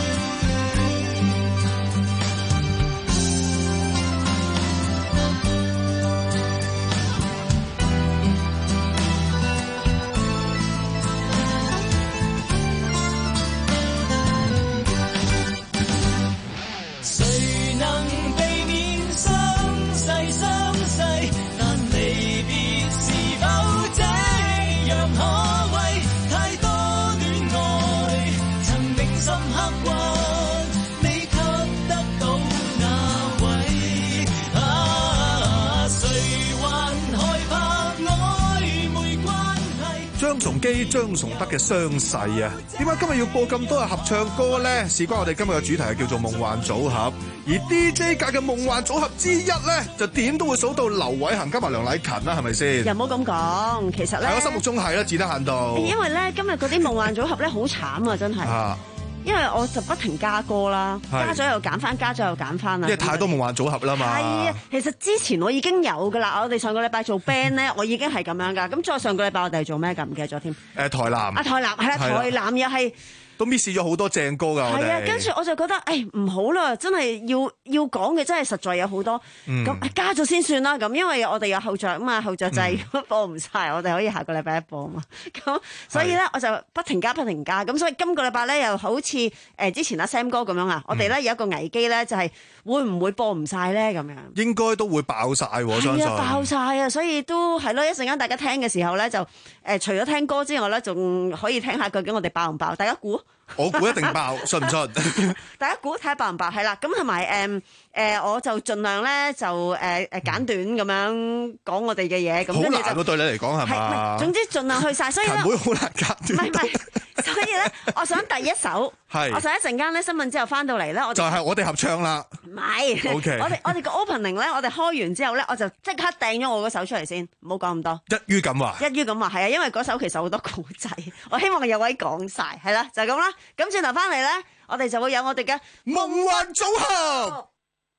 誰能避免相逝相逝？但離別是否這樣可畏？太多戀愛曾銘心刻骨，未給得到那位。啊，誰還害怕曖昧關係？ 張崇基、張崇德嘅相逝啊，點解今日要播咁多嘅合唱歌呢？事關我哋今日嘅主題係叫做夢幻組合，而 D J 界嘅夢幻組合之一咧，就點都會數到劉偉恒加埋梁禮勤啦，係咪先？ 又唔好咁講，其實咧， 喺我心目中係啦，至得限度。 因為咧今日嗰啲夢幻組合咧好慘啊，真係。 啊因為我就不停加歌啦，加咗又揀翻，加咗又揀翻啦。 因為太多夢幻組合啦嘛。 係啊，其實之前我已經有噶啦，我哋上個禮拜做 band 咧，我已經係咁樣噶。咁再上個禮拜我哋係做咩㗎？唔記得咗添。 誒台南。啊台南係啦，台南又係。 都 miss 咗好多正歌㗎，我哋。 係啊，跟住我就覺得，誒唔好啦，真係要要講嘅真係實在有好多，咁、嗯、加咗先算啦。咁因為我哋有後著啊嘛，後著就係播唔晒，我哋可以下個禮拜一播啊嘛。咁所以咧，我就不停加不停加。咁所以今個禮拜咧，又好似誒、呃、之前阿 Sam 哥咁樣啊，我哋咧有一個危機咧，就係會唔會播唔晒咧？咁樣應該都會爆晒喎，我相信。 係啊，爆晒啊！所以都係咯，一陣間大家聽嘅時候咧，就誒、呃、除咗聽歌之外咧，仲可以聽下究竟我哋爆唔爆？大家估？ 我估一定爆，信唔信？ 大家估睇下爆唔爆？係啦，咁同埋誒誒，我就盡量咧就誒誒簡短咁樣講我哋嘅嘢。咁好難喎，對你嚟講係嘛？ 總之盡量去晒，所以咧， 會好難簡短。 唔係唔係，所以咧，我想第一首，我想一陣間咧新聞之後翻到嚟咧，我就係我哋合唱啦。 唔係，OK，我哋我哋個 opening 咧，我哋開完之後咧，我就即刻掟咗我嗰首出嚟先，唔好講咁多。 一於咁話， 一於咁話係啊，因為嗰首其實好多古仔，我希望有位講晒，係啦，就係咁啦。咁轉頭翻嚟咧，我哋就會有我哋嘅夢幻組合。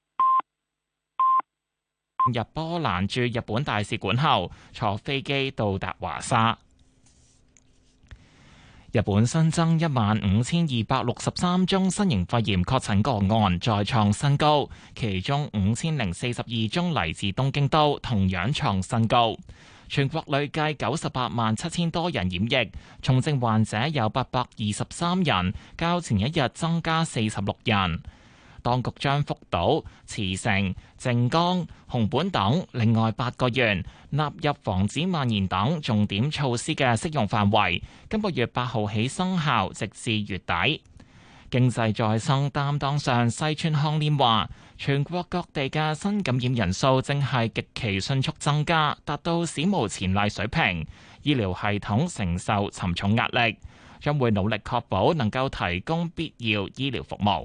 入波蘭駐日本大使館後，坐飛機到達華沙。日本新增一萬五千二百六十三宗新型肺炎確診個案，再創新高，其中五千零四十二宗嚟自東京都，同樣創新高。全國累計九十八萬七千多人染疫，重症患者有八百二十三人，較前一日增加四十六人。當局將福島、茨城、靜岡、熊本等另外八個縣納入防止蔓延等重點措施嘅適用範圍，今個月八號起生效，直至月底。經濟再生擔當上西村康稔話，全國各地嘅新感染人數正係極其迅速增加，達到史無前例水平，醫療系統承受沉重壓力，將會努力確保能夠提供必要醫療服務。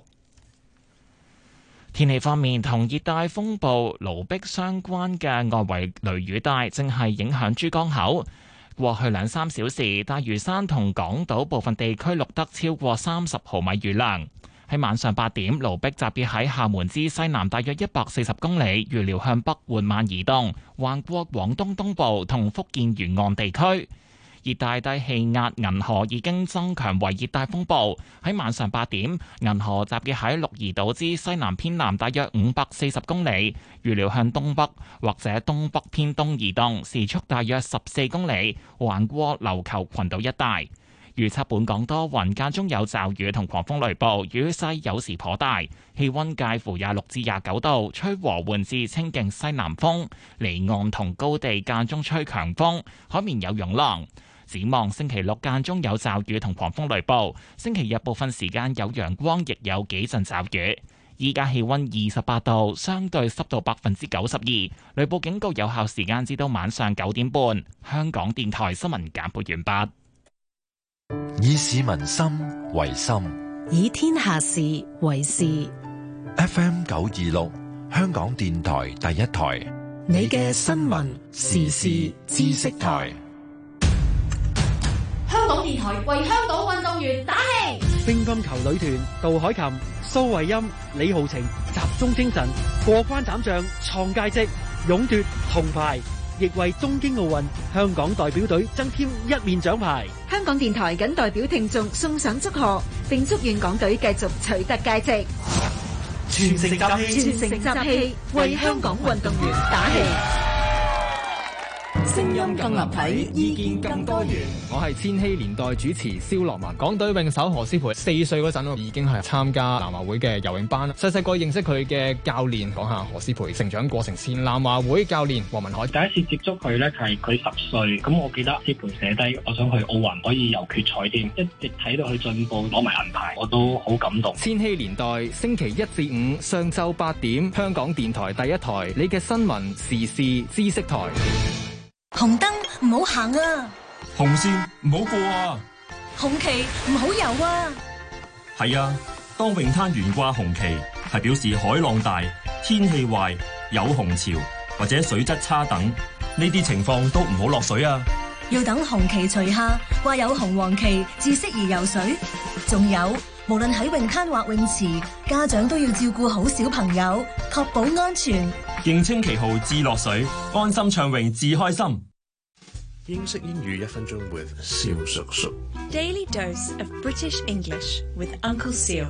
天氣方面，同熱帶風暴盧碧相關嘅外圍雷雨帶正係影響珠江口。過去兩三小時，大嶼山同港島部分地區錄得超過三十毫米雨量。喺晚上八點，盧碧集結喺廈門之西南大約一百四十公里，預料向北緩慢移動，橫過廣東東部同福建沿岸地區。熱帶低氣壓銀河已經增強為熱帶風暴，喺晚上八點，銀河集結喺鹿兒島之西南偏南大約五百四十公里，預料向東北或者東北偏東移動，時速大約十四公里，橫過琉球群島一帶。預測本港多雲，間中有驟雨同狂風雷暴，雨勢有時頗大，氣溫介乎廿六至廿九度，吹和緩至清勁西南風，離岸同高地間中吹強風，海面有湧浪。 展望星期六間中有驟雨同狂風雷暴，星期日部分時間有陽光，亦有幾陣驟雨。依家氣溫二十八度，相對濕度百分之九十二，雷暴警告有效時間至到晚上九點半。香港電台新聞簡報完畢。 以市民心為心， 以天下事為事。 F M 九二六，香港電台第一台， 你嘅新聞時事知識台。 香港電台為香港運動員打氣。 乒乓球女團杜海琴、蘇慧音、李浩晴集中精神，過關斬將，創佳績，勇奪銅牌，亦為東京奧運香港代表隊增添一面獎牌。 香港電台謹代表聽眾送上祝賀，並祝願港隊繼續取得佳績。 全城集氣， 全城集氣，為香港運動員打氣。 聲音更立體，意見更多元。 我係千禧年代主持蕭樂文。港隊泳手何詩蓓四歲嗰陣已經係參加南華會嘅游泳班。細細個認識佢嘅教練，講下何詩蓓成長過程。前南華會教練黃文海， 第一次接觸佢咧係佢十歲，咁我記得詩蓓寫低我想去奧運可以游決賽添，一直睇到佢進步攞埋銀牌，我都好感動。 千禧年代星期一至五上晝八點，香港電台第一台，你嘅新聞時事知識台。 紅燈唔好行啊！ 紅線唔好過啊！ 紅旗唔好游啊！ 係啊，當泳灘懸掛紅旗，係表示海浪大、天氣壞、有紅潮或者水質差等，呢啲情況都唔好落水啊！ 要等紅旗除下，掛有紅黃旗至適宜游水。仲有，無論喺泳灘或泳池，家長都要照顧好小朋友，確保安全。 認清旗號至落水，安心暢泳至開心。 英式英語一分鐘 with 蕭叔叔。 Daily dose of British English with Uncle Seal.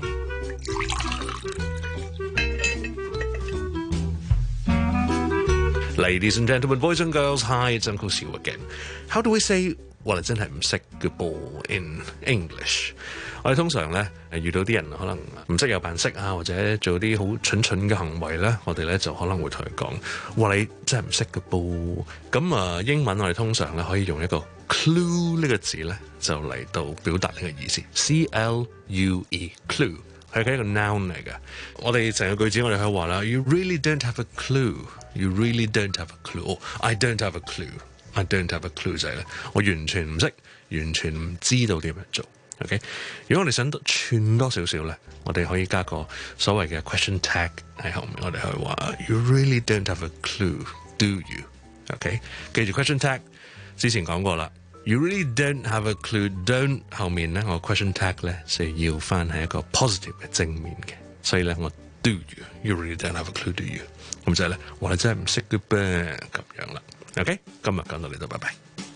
Ladies and gentlemen, boys and girls, hi, it's Uncle Seal again. How do we say 我哋真係唔識嘅噃 in English？ 我哋通常咧誒遇到啲人可能唔識又扮識啊，或者做啲好蠢蠢嘅行為咧，我哋咧就可能會同佢講：哇，你真係唔識嘅噃。咁啊，英文我哋通常咧可以用一個 clue 呢個字咧，就嚟到表達呢個意思。C L U E clue 係一個 noun 嚟嘅。我哋成個句子我哋可以話啦 ：You really don't have a clue. You really don't have a clue. Oh, I don't have a clue. I don't have a clue 就係咧，我完全唔識，完全唔知道點樣做。OK， 如果我哋想串多少少咧，我哋可以加個所謂嘅 question tag 喺後面，我哋去話 You really don't have a clue, do you? OK， 記住 question tag 之前講過啦。You really don't have a clue, don't 後面咧，我 question tag 咧就要翻係一個 positive 嘅正面嘅，所以咧我 do you, you really don't have a clue, do you？ 咁就係咧，我哋真係唔識嘅噃，咁樣啦。OK， 今日講到呢度，拜拜。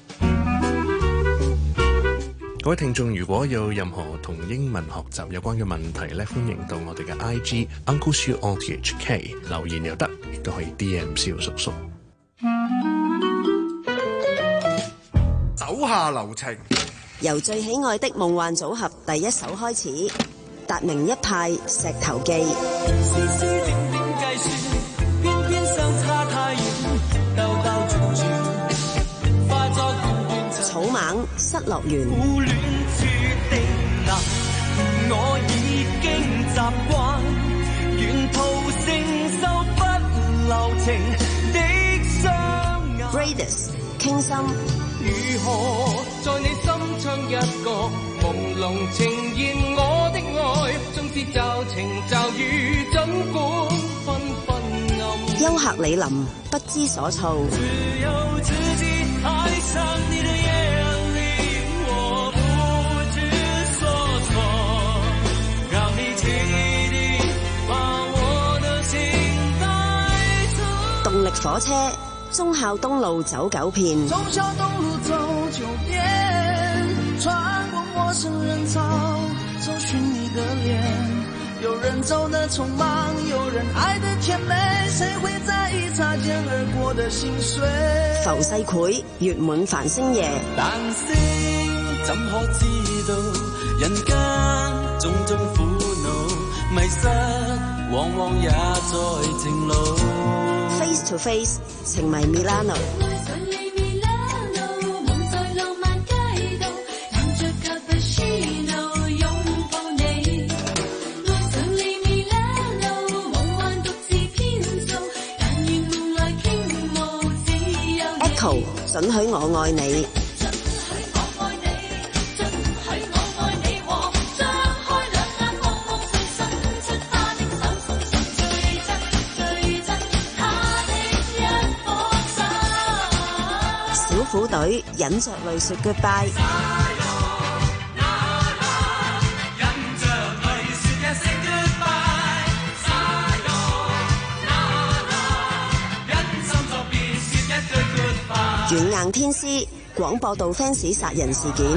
各位聽眾，如果有任何同英文學習有關嘅問題咧，歡迎到我哋嘅 I G Uncle Siu R T H K 留言又得，亦都可以 D M 蕭叔叔。 手下留情， 由最喜愛的夢幻組合第一首開始，達明一派石頭記。 絲絲點點計算，偏偏相差太遠，兜兜轉轉，化作段段草蜢失樂園。 苦戀注定難，我已經習慣，沿途承受不留情的雙眼。 Bradis 傾心。 如何在你心窗一角朦朧呈現我的愛，縱使驟晴驟雨，儘管紛紛暗。 休克李林不知所措。 只有自己愛上你的夜裡，我不知所措，讓你輕地把我的心帶走。 動力火車忠孝東路走九遍。 忠孝東路走九遍，穿過陌生人潮，找尋你的臉。有人走得匆忙，有人愛得甜美，誰會在意擦肩而過的心碎？ 浮世繪月滿繁星夜。 但是怎可知道人間種種苦惱，迷失往往也在正路。 Face to face 情迷 Milano。 圖，准許我愛你。小虎隊忍着淚說 goodbye。軟硬天師廣播道 fans 殺人事件。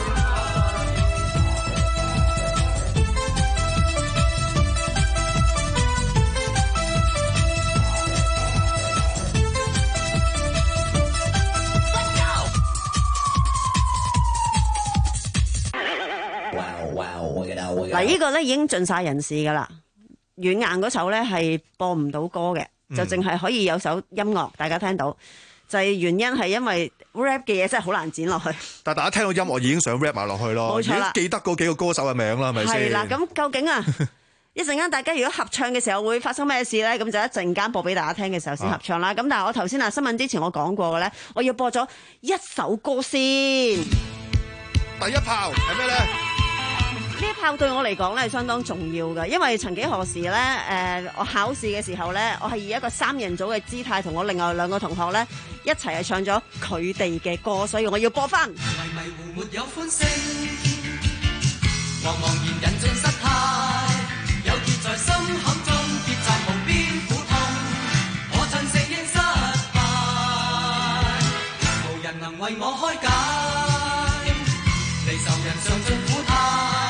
嗱，呢個咧已經盡晒人事噶啦。軟硬嗰首咧係播唔到歌嘅，就淨係可以有首音樂，大家聽到。就係原因係因為 rap 嘅嘢真係好難剪落去， 但係大家聽到音樂已經想 rap 埋落去咯， 冇錯啦， 已經記得嗰幾個歌手嘅名啦，係咪先？ 係啦，咁究竟啊，一陣間大家如果合唱嘅時候會發生咩事咧？咁就一陣間播俾大家聽嘅時候先合唱啦。咁、啊、但係我頭先啊新聞之前我講過嘅咧，我要播咗一首歌先。 第一炮係咩咧？ 呢一炮對我嚟講咧係相當重要嘅，因為曾幾何時咧，誒、呃，我考試嘅時候咧，我係以一個三人組嘅姿態，同我另外兩個同學咧一齊係唱咗佢哋嘅歌，所以我要播翻。迷迷糊沒有歡聲，茫茫然人盡失態，有結在心坎中，結集無邊苦痛，我盡承認失敗，無人能為我開解，離愁人嘗盡苦態。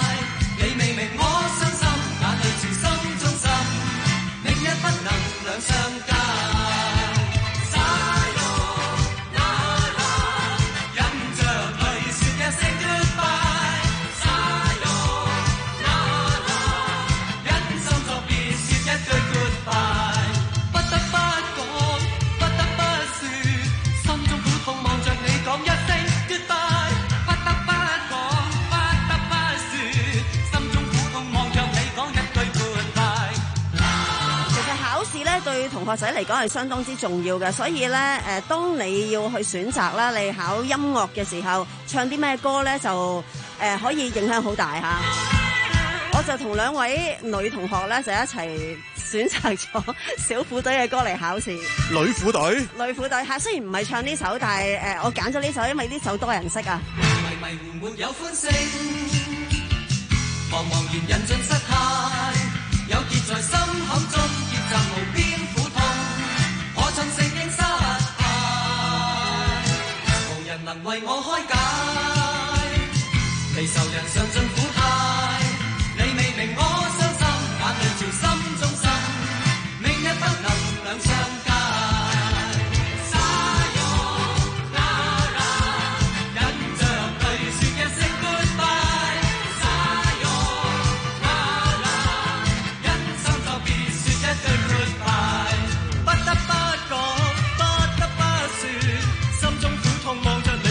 對同學仔嚟講係相當之重要嘅，所以咧誒，當你要去選擇啦，你考音樂嘅時候唱啲咩歌咧，就誒、呃、可以影響好大嚇。我就同兩位女同學咧就一齊選擇咗小虎隊嘅歌嚟考試。 女虎隊？女虎隊嚇，雖然唔係唱呢首，但係誒、呃、我揀咗呢首，因為呢首多人識啊。迷迷糊沒有歡聲，茫茫然人盡失態，有結在心坎中，結集無邊。能為我開解，離愁人嘗盡苦態，你未明我傷心，眼淚潮心中心，明日不能兩相介。忍着淚說一聲 goodbye， 忍心就別說一句 goodbye， 不得不講，不得不說，心中苦痛望着。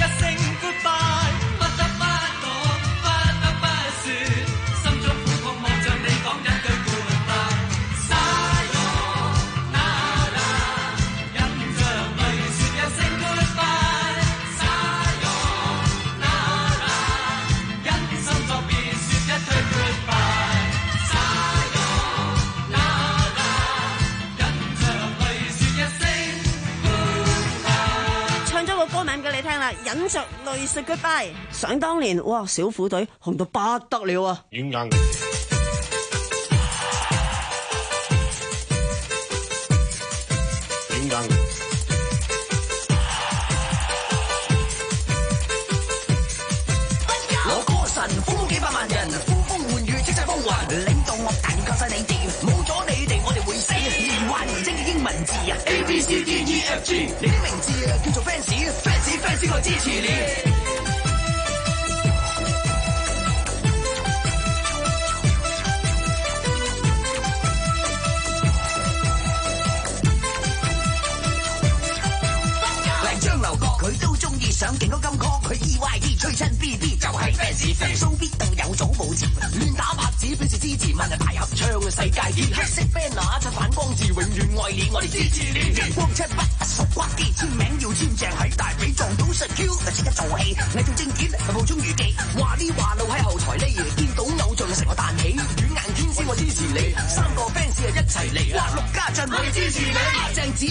忍着淚說 goodbye。想當年，哇，小虎隊紅到不得了啊！軟硬，軟硬。 我歌神呼呼幾百萬人，呼風喚雨即勢風雲，領導樂壇靠晒你哋，冇咗你哋我哋會死。連環而精嘅英文字啊 ，A B C D E F G， 你啲名字啊叫做 fans。fans 我支持你。嚟張流角佢都中意上勁歌金曲，佢 E Y D 吹親 B B 就係 fans fans， 必定有組冇字，亂打拍子 fans 支持，問係大合唱嘅世界見，黑色 banner 出反光字，永遠愛你，我哋支持你。光七不熟瓜機簽名要簽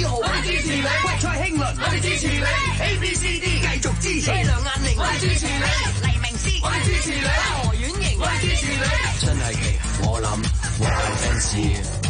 子豪，我哋支持你；喂蔡興倫，我哋支持你；A B C D 繼續支持；梁雁玲，我哋支持你；黎明詩，我哋支持你；何婉瑩，我哋支持你。 真係奇，我諗我係 fans。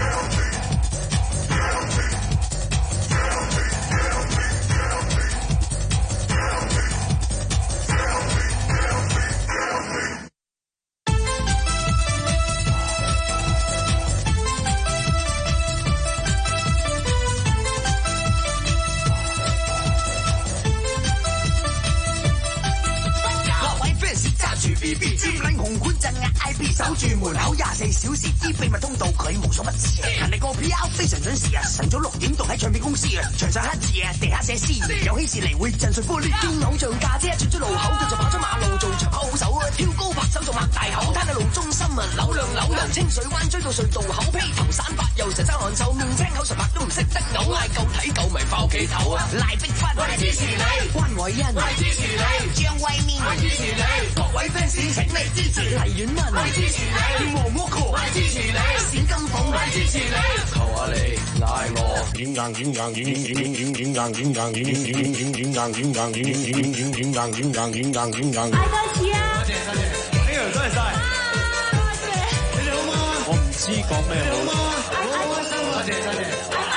B B 佔領紅館鎮壓 I B 守住門口廿四小時，啲秘密通道佢無所不知啊！勤力個 P R 非常準時啊！晨早六點到喺唱片公司啊，牆上黑字啊，地下寫詩，有喜事嚟會震碎玻璃。見偶像架車一轉出路口，佢就跑出馬路做長跑好手啊！跳高拍手做擘大口，攤喺路中心啊，扭兩扭由清水灣追到隧道口，披頭散髮又成身汗臭，面青口唇白都唔識得嘔，嗌夠睇夠咪翻屋企唞啊！賴碧芬，我哋支持你；關偉恩，我哋支持你；張惠妹，我哋支持你；各位 fans 請你支持黎婉文，我哋支持你；天王 Woko， 我哋支持你；冼金鳳，我哋支持你。 求下你嗌我， 軟硬軟硬軟軟軟軟軟硬軟硬軟軟軟軟軟硬軟硬軟軟軟軟軟硬軟硬軟硬軟硬。 嗌多次啊！ 多謝多謝，呢樣多謝晒。你哋好嗎？我唔知講咩好。多謝多謝。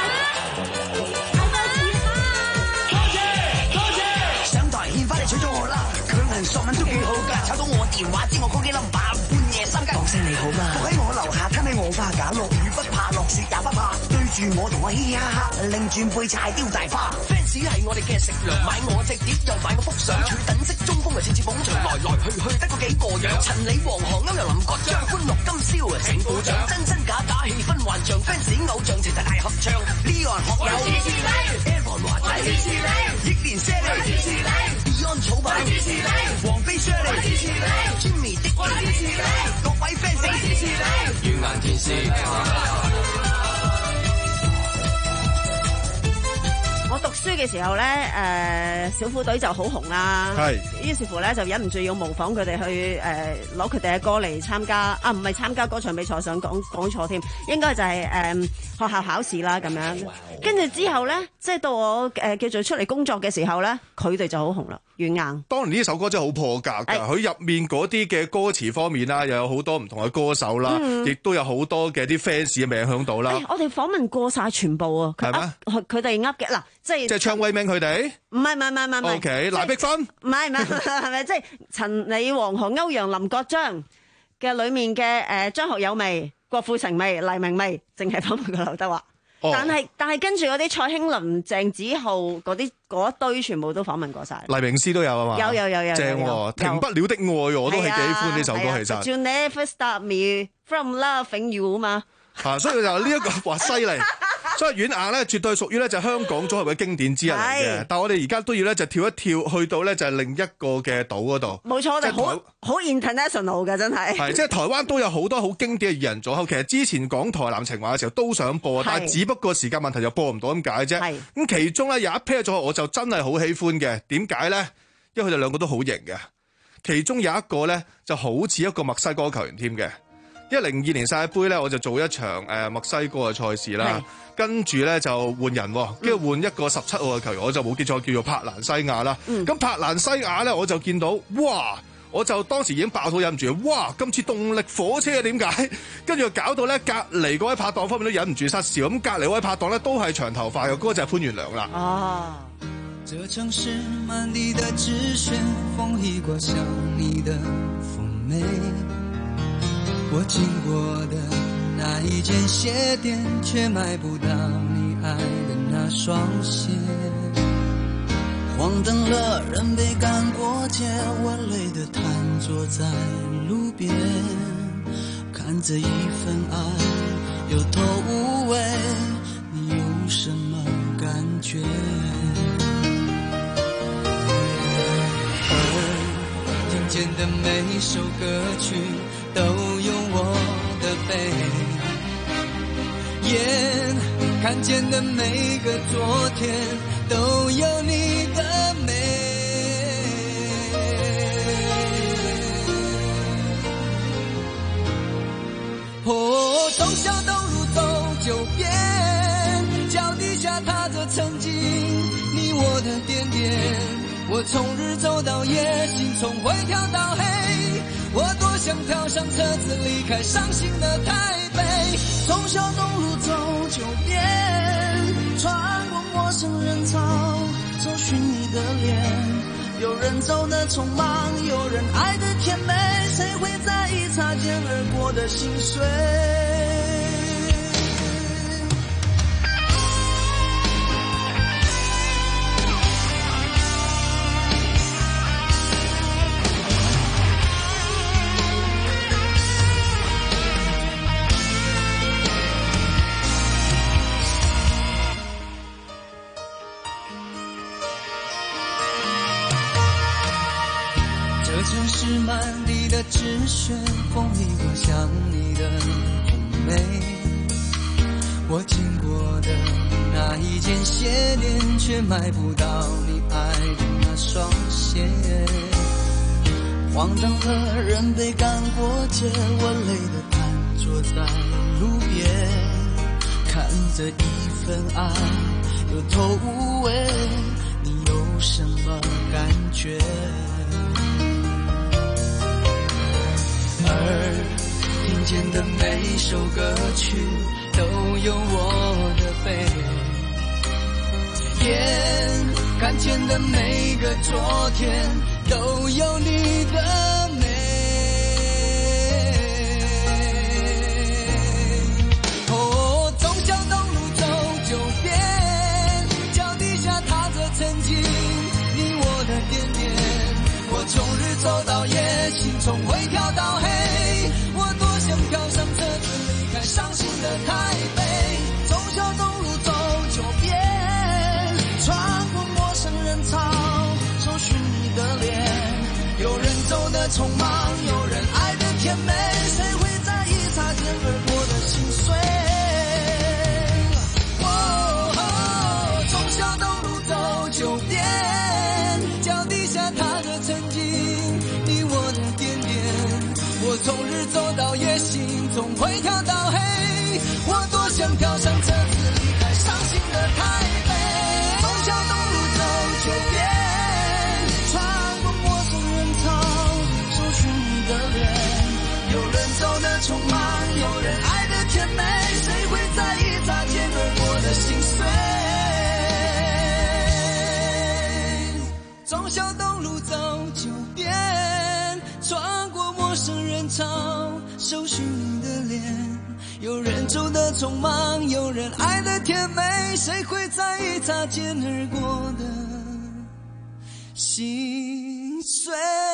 娶咗我啦，強行索吻都幾好㗎，炒到我電話知我嗰幾冧把，半夜三更講聲你好嘛，伏喺我樓下攤喺我花架，落雨不怕，落雪也不怕，對住我同我嘻嘻哈哈，擰轉背柴雕大花 ，fans 係我哋嘅食糧，買我隻碟又買我幅相，取等式中鋒啊，次次捧場，來來去去得嗰幾個樣，陳李黃河歐陽林郭張，歡樂今宵啊請鼓掌，真真假假氣氛幻象 ，fans 偶像齊齊大合唱，呢個人學友支持你 ，Evan 華仔支持你，憶蓮些利支持你。安草牌支持你，黃飛 Shirley 支持你 ，Jimmy 的我支持你，各位 fans 支持你， 軟硬天師。 我讀書嘅時候咧，誒、呃、小虎隊就好紅啦， 係，於是乎咧就忍唔住要模仿佢哋去誒攞佢哋嘅歌嚟參加，啊唔係參加歌唱比賽，想講講錯添，應該就係、是、誒、呃、學校考試啦咁樣。跟住之後咧，即係到我誒、呃、叫做出嚟工作嘅時候咧，佢哋就好紅啦，軟硬。 當年呢首歌真係好破格㗎，佢入面嗰啲嘅歌詞方面啦，又有好多唔同嘅歌手啦，亦、嗯、都有好多嘅啲 fans 嘅名響度啦。 我哋訪問過晒全部啊，係咩？佢哋噏嘅嗱。即係即係唱慧明佢哋， 唔係唔係唔係唔係 ，OK，賴碧芬， 唔係唔係係咪即係陳李黃河歐陽林郭張嘅裏面嘅誒張學友未、郭富城未、黎明未，淨係訪問個劉德華。哦、但係但係跟住嗰啲蔡興麟、鄭子浩嗰啲嗰一堆全部都訪問過晒。 黎明詩都有啊嘛， 有有有有， 正喎，停不了的愛我都係幾喜歡呢首歌，其實。 You never stop me from loving you 嘛。 啊，所以就呢一個話犀利。所以軟硬咧，絕對屬於咧就香港組合嘅經典之一嚟嘅。但係我哋而家都要咧就跳一跳，去到咧就係另一個嘅島嗰度。 冇錯，我哋好好 international 嘅真係。 係，即係台灣都有好多好經典嘅二人組合。其實之前講台南情話嘅時候都想播，但係只不過時間問題就播唔到咁解啫。咁其中咧有一 pair 組合我就真係好喜歡嘅。點解咧？因為佢哋兩個都好型嘅。其中有一個咧就好似一個墨西哥球員添嘅。一零二年世界盃咧，我就做一場誒墨西哥嘅賽事啦，跟住咧就換人，跟住換一個十七號嘅球員，我就冇記錯叫做帕蘭西亞啦。咁、嗯、帕蘭西亞咧，我就見到哇，我就當時已經爆肚忍唔住，哇！今次動力火車啊，點解？跟住搞到咧隔離嗰位拍檔方面都忍唔住失笑。咁隔離嗰位拍檔咧都係長頭髮嘅，嗰、嗰個就係潘源良啦。 哦。這城市滿地的紙屑，風一刮像你的嫵媚。我經過的那一間鞋店，卻買不到你愛的那雙鞋。黃燈了，人被趕過街，我累得癱坐在路邊，看這一份愛有頭無尾，你有什麼感覺？哦，聽見的每首歌曲都有我的悲，眼看見的每個昨天都有你的美。哦，從小東路走九遍，腳底下踏着曾经你我的点点，我从日走到夜，心从灰跳到黑，我多想跳上车子离开伤心的台北，从小东路走九遍，穿过陌生人潮，找寻你的脸。有人走得匆忙，有人爱得甜美，谁会在意擦肩而过的心碎？城市满地的纸屑，风里落向你的红梅，我经过的那一间鞋店，却买不到你爱的那双鞋。荒唐的人被赶过街，我累得瘫坐在路边，看着一份爱有头无尾，你有什么感觉？而听见的每首歌曲都有我的悲，眼看见的每个昨天都有你的美。哦，从小东路走九遍，脚底下踏着曾经你我的点点，我从日走到夜，心从灰跳到黑，我多想跳上车子离开伤心的台北，从小东路走九遍，穿过陌生人潮，找寻你的脸，有人走得匆忙，有人爱得甜美，谁会在意擦肩而过的心碎？哦哦，从小东路走九遍，脚底下踏着曾经你我的点点，我从日走到夜，心从灰跳到黑，我多想跳上车子离开伤心的台北，从小东路走九遍，穿过陌生人潮，搜寻你的脸，有人走得匆忙，有人爱得甜美，谁会在意擦肩而过的心碎？从小东路走九遍，穿过陌生人潮，搜寻你的脸，有人走得匆忙，有人爱得甜美，谁会在意擦肩而过的心碎？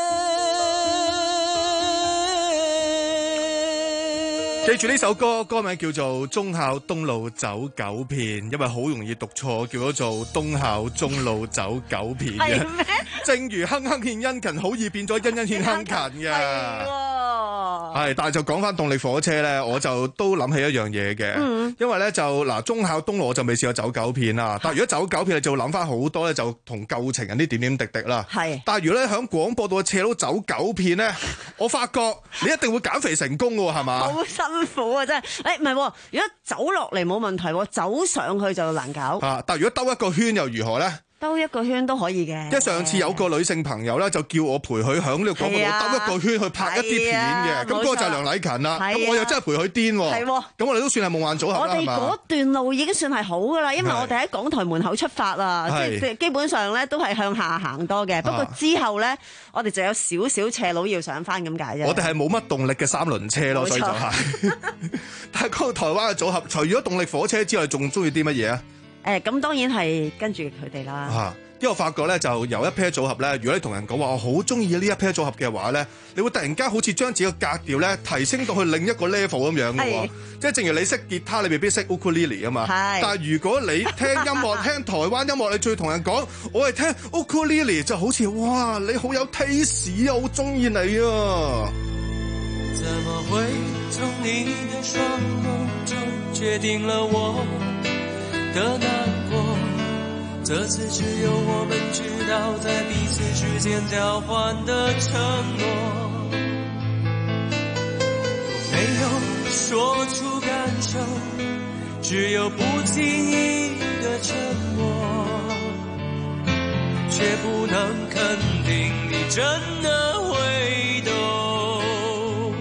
記住呢首歌，歌名叫做《忠孝東路走九遍》，因為好容易讀錯，叫咗做東孝中路走九遍嘅。正如亨亨獻殷勤，好易變咗殷殷獻亨勤嘅。係，但係就講翻動力火車咧，我就都諗起一樣嘢嘅，嗯、因為咧就嗱忠孝東路我就未試過走九遍啦，但係如果走九遍，你就諗翻好多咧，就同舊情人啲點點滴滴啦。係，但係如果咧喺廣播道嘅斜路走九遍咧，我發覺你一定會減肥成功嘅喎，係嘛？ 好辛苦啊，真係！誒唔係，如果走落嚟冇問題，走上去就難搞。啊， 但係如果兜一個圈又如何咧？ 兜一個圈都可以嘅。 即係上次有個女性朋友咧，就叫我陪佢響呢個廣播道兜一個圈去拍一啲片嘅，咁嗰個就係梁禮勤啦。咁我又真係陪佢癲喎。係喎。咁我哋都算係夢幻組合啦。 我哋嗰段路已經算係好噶啦，因為我哋喺港台門口出發啦，即係基本上咧都係向下行多嘅。不過之後咧，我哋就有少少斜路要上翻咁解啫。 我哋係冇乜動力嘅三輪車咯，所以就係。但係嗰個台灣嘅組合，除咗動力火車之外，仲中意啲乜嘢啊？ 誒咁、呃、當然係跟住佢哋啦。 啊，因為我發覺咧，就由一 pair 組合咧，如果你同人講話我好中意呢一 pair 組合嘅話咧，你會突然間好似將自己嘅格調咧提升到去另一個 level 咁樣嘅喎。即係正如你識吉他，你未必識 ukulele 啊嘛。係。但係如果你聽音樂聽台灣音樂，你最同人講我係聽 ukulele，就好似哇你好有 taste 啊，好中意你啊。 怎麼會從你的雙眸中決定了我的難過，這次只有我們知道在彼此之間交換的承諾，沒有說出感受， 只有不经意的沉默，却不能肯定你真的会懂。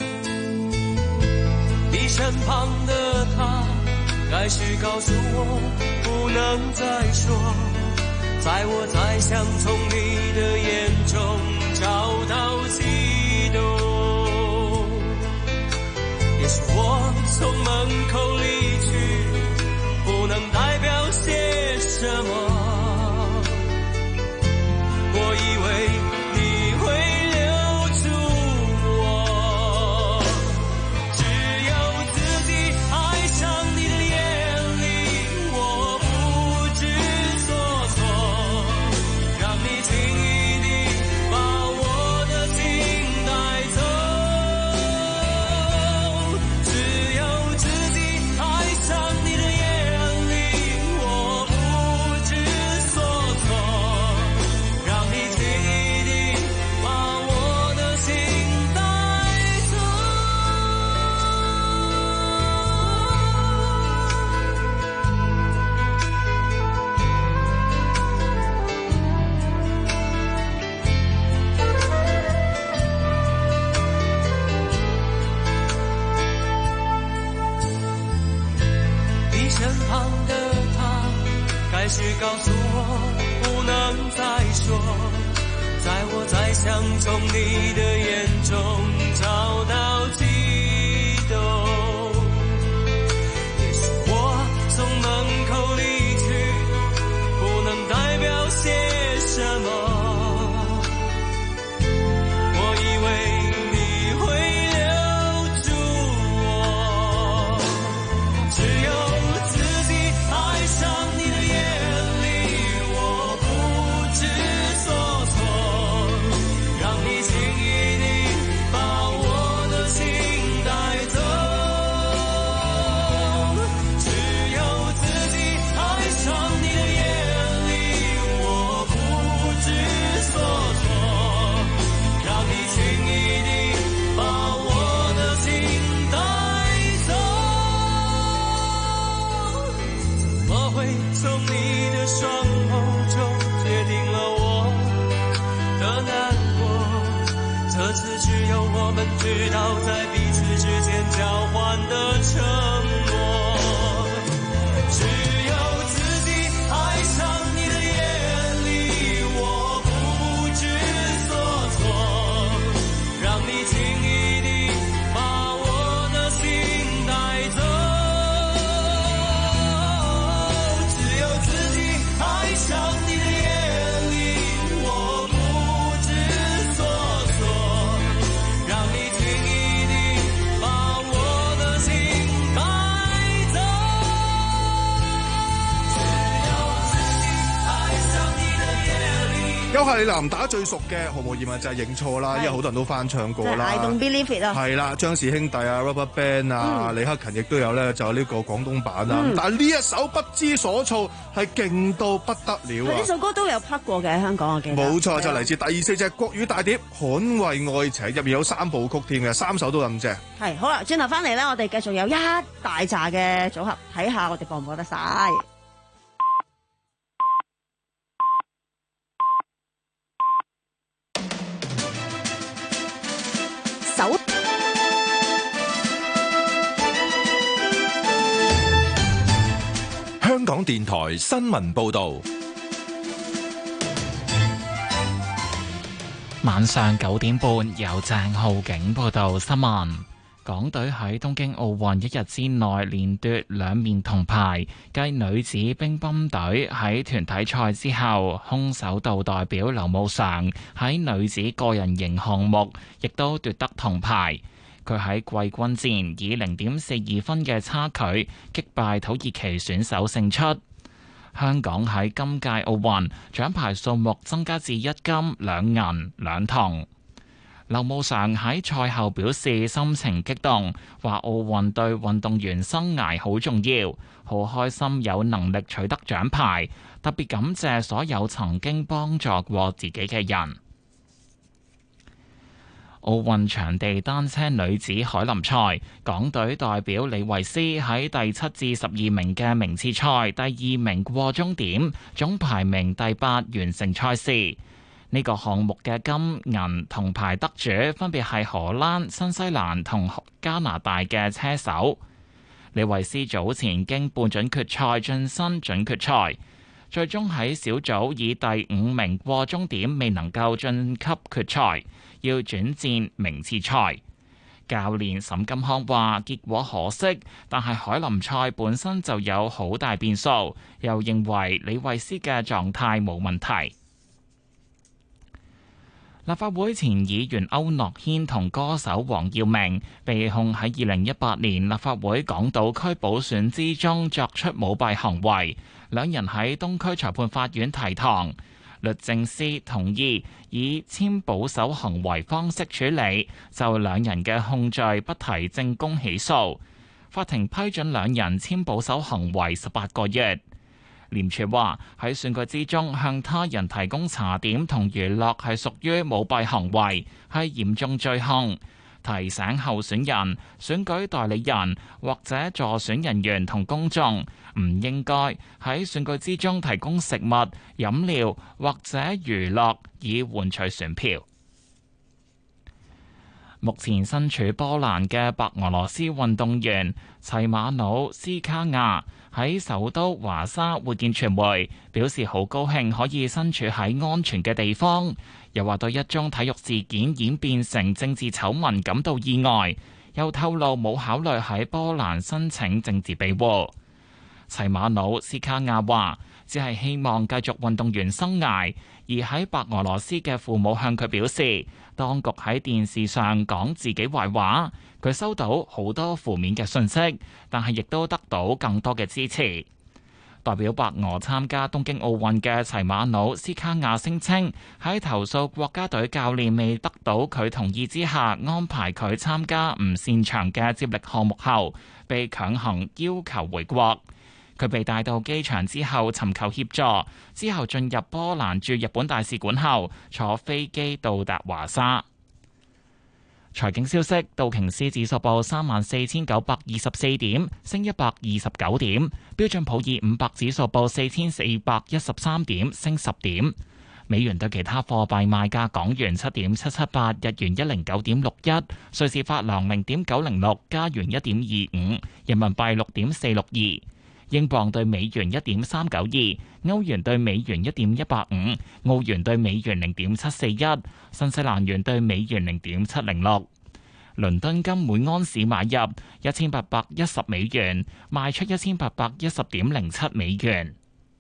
你身旁的他该是告诉我不能再说，在我再想从你的眼中找到悸动。也许我从门口离去不能代表些什么，我以为你会留住我，只有自己爱上你的眼里，我不知所措，让你轻易地把我的心带走，只有自己爱上你的眼里，我不知所措，让你轻易地把我的心带走。你身旁的他该是告诉我不能再说，在我再想从你的眼中找到悸动。也许我从门口离去不能代表些什么，我以为你会留住我，只有自己爱上你的眼里，我不知所措，让你轻易地把我的心带走，只有自己爱上你的眼里，我不知所措，让你轻易地把我的心带走，怎么会从你的双眸中决定了我的难过，这次只有我们知道在彼此之间交换的承诺，只有自己爱上你的眼里，我不知所措，让你轻易地把我的心带走，只有自己爱上你的眼里，我不知所措，让你轻易地把我的心带走，只有自己愛上你的眼裏。 優客李南打最熟嘅毫無疑問就係認錯啦，因為好多人都翻唱過啦。 I don't believe it 啊， 係啦，張氏兄弟啊 ，RubberBand 啊， 嗯李克勤亦都有咧，就有呢個廣東版啊。 嗯但係呢一首不知所措係勁到不得了啊！ 呢首歌都有 plug 過嘅，香港我記得。 冇錯，就嚟自第四隻國語大碟《捍衛愛情》，入面有三部曲添嘅，三首都咁正。 係好啦，轉頭翻嚟咧，我哋繼續有一大扎嘅組合，睇下我哋播唔播得晒。手香港電台新聞報導， 晚上九點半由鄭浩景報道新聞。港隊喺東京奧運一日之內連奪兩面銅牌，繼女子乒乓隊喺團體賽之後，空手道代表劉慕裳喺女子個人型項目亦都奪得銅牌。佢喺季軍戰以零點四二分嘅差距擊敗土耳其選手勝出。香港喺今屆奧運獎牌數目增加至一金兩銀兩銅。劉慕裳喺賽後表示心情激動，話奧運對運動員生涯好重要，好開心有能力取得獎牌，特別感謝所有曾經幫助過自己嘅人。 奧運場地單車女子凱林賽，港隊代表李慧詩喺第七至十二名嘅名次賽第二名過終點，總排名第八完成賽事。呢個項目嘅金銀銅牌得主分別係荷蘭、新西蘭同加拿大嘅車手。李慧詩早前經半準決賽晉身準決賽，最終喺小組以第五名過終點，未能夠晉級決賽，要轉戰名次賽。教練沈金康話：結果可惜，但係凱林賽本身就有好大變數，又認為李慧詩嘅狀態冇問題。立法會前議員區諾軒同歌手黃耀明被控喺二零一八年立法會港島區補選之中作出舞弊行為，兩人喺東區裁判法院提堂。律政司同意以簽保守行為方式處理，就兩人嘅控罪不提證供起訴。法庭批准兩人簽保守行為十八個月。廉署話喺選舉之中向他人提供茶點同娛樂係屬於舞弊行為，係嚴重罪行。提醒候選人、選舉代理人或者助選人員同公眾唔應該喺選舉之中提供食物、飲料或者娛樂以換取選票。目前身處波蘭嘅白俄羅斯運動員齊馬努斯卡亞喺首都華沙會見傳媒，表示好高興可以身處喺安全嘅地方，又話對一宗體育事件演變成政治醜聞感到意外，又透露冇考慮喺波蘭申請政治庇護。齊馬努斯卡亞話只係希望繼續運動員生涯，而喺白俄羅斯嘅父母向佢表示，當局喺電視上講自己壞話，佢收到好多負面嘅訊息，但係亦都得到更多嘅支持。代表白俄參加東京奧運嘅齊馬努斯卡亞聲稱，喺投訴國家隊教練未得到佢同意之下安排佢參加唔擅長嘅接力項目後，被強行要求回國。佢被帶到機場之後尋求協助，之後進入波蘭駐日本大使館後，坐飛機到達華沙。財經消息：道瓊斯指數報三萬四千九百二十四點，升一百二十九點；標準普爾五百指數報四千四百一十三點，升十點。美元對其他貨幣賣價：港元七點七七八，日元一零九點六一，瑞士法郎零點九零六，加元一點二五，人民幣六點四六二。英鎊對美元一點三九二，歐元對美元一點一八五，澳元對美元零點七四一，新西蘭元對美元零點七零六。倫敦金每安士買入一千八百一十美元，賣出一千八百一十點零七美元。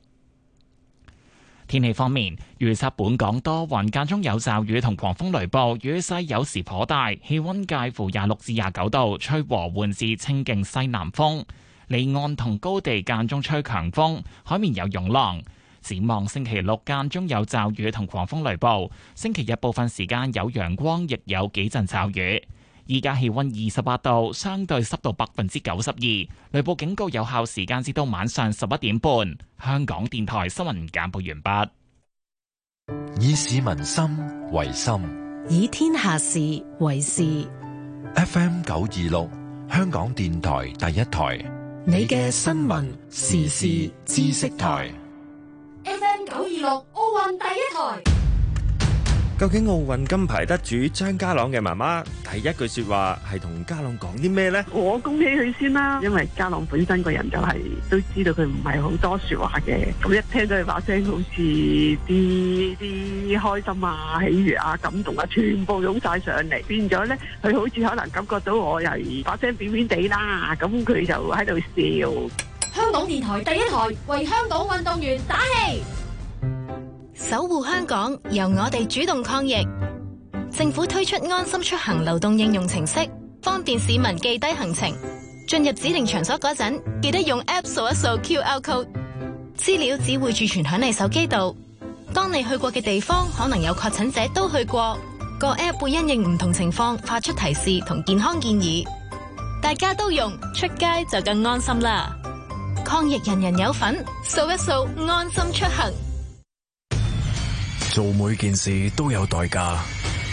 天氣方面，預測本港多雲，間中有驟雨同狂風雷暴，雨勢有時頗大，氣溫介乎廿六至廿九度，吹和緩至清勁西南風。離岸同高地間中吹強風，海面有湧浪。展望星期六間中有驟雨同狂風雷暴，星期日部分時間有陽光，亦有幾陣驟雨。依家氣溫二十八度，相對濕度百分之九十二，雷暴警告有效時間至到晚上十一點半。香港電台新聞簡報完畢。 以市民心為心， 以天下事為事。 F M 九二六，香港電台第一台。 你嘅新聞時事知識台 F M 九二六奧運第一台。 究竟奧運金牌得主張家朗嘅媽媽第一句說話係同家朗講啲咩呢？ 我恭喜佢先啦，因為家朗本身個人就係、是、都知道佢唔係好多說話嘅，咁一聽到佢把聲，好似啲啲開心啊、喜悅啊、感動啊，全部湧晒上嚟，變咗咧，佢好似可能感覺到我又把聲扁扁地啦，咁佢就喺度笑。 香港電台第一台為香港運動員打氣。 守護香港，由我哋主動抗疫。政府推出安心出行流動應用程式，方便市民記低行程。進入指定場所嗰陣，記得用 App 掃一掃 Q R code， 資料只會儲存響你手機度。當你去過嘅地方可能有確診者都去過，個 App 會因應唔同情況發出提示同健康建議。大家都用，出街就更安心啦。抗疫人人有份，掃一掃安心出行。 做每件事都有代價，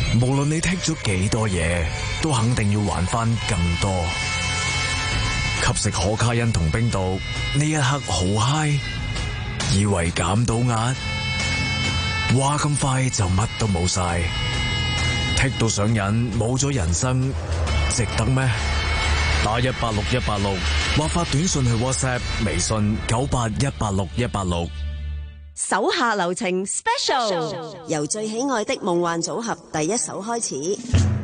無論你剔咗幾多嘢，都肯定要還翻更多。吸食可卡因同冰毒，呢一刻好嗨，以為減到壓，話咁快就乜都冇晒，剔到上癮，冇咗人生，值得咩？打一八六一八六，或發短信去 WhatsApp、微信九八一八六一八六。 手下留情 Special， 由最喜愛的夢幻組合第一首開始。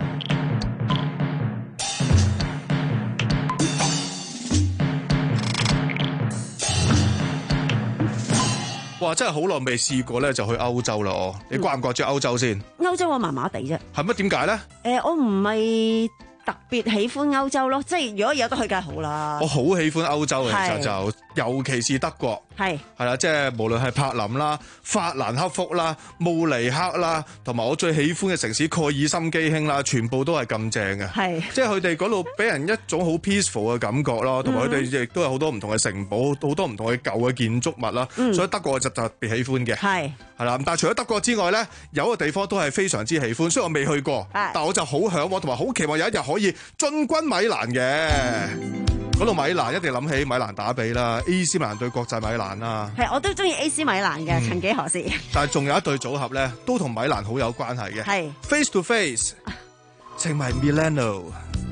哇！真係好耐未試過咧，就去歐洲啦哦！你掛唔掛住歐洲先？ 歐洲我麻麻地啫。 係乜？點解咧？ 誒，我唔係特別喜歡歐洲咯，即係如果有得去梗係好啦。 我好喜歡歐洲嘅，其實就尤其是德國。 係係啦，即係無論係柏林啦、法蘭克福啦、慕尼黑啦，同埋我最喜歡嘅城市蓋爾森基興啦，全部都係咁正嘅。 係， 即係佢哋嗰度俾人一種好 peaceful 嘅感覺咯，同埋佢哋亦都有好多唔同嘅城堡，好多唔同嘅舊嘅建築物啦。 嗯、 所以德國我就特別喜歡嘅。 係係啦，但係除咗德國之外咧，有一個地方都係非常之喜歡，雖然我未去過，但我就好向往同埋好期望有一日可以進軍米蘭嘅。嗰度米蘭一定諗起米蘭打比啦 ，A C 米蘭對國際米蘭啦。 係，我都中意 A C 米蘭嘅，曾幾何時。 但係仲有一對組合咧，都同米蘭好有關係嘅。 係 Face to Face， 情迷 Milano。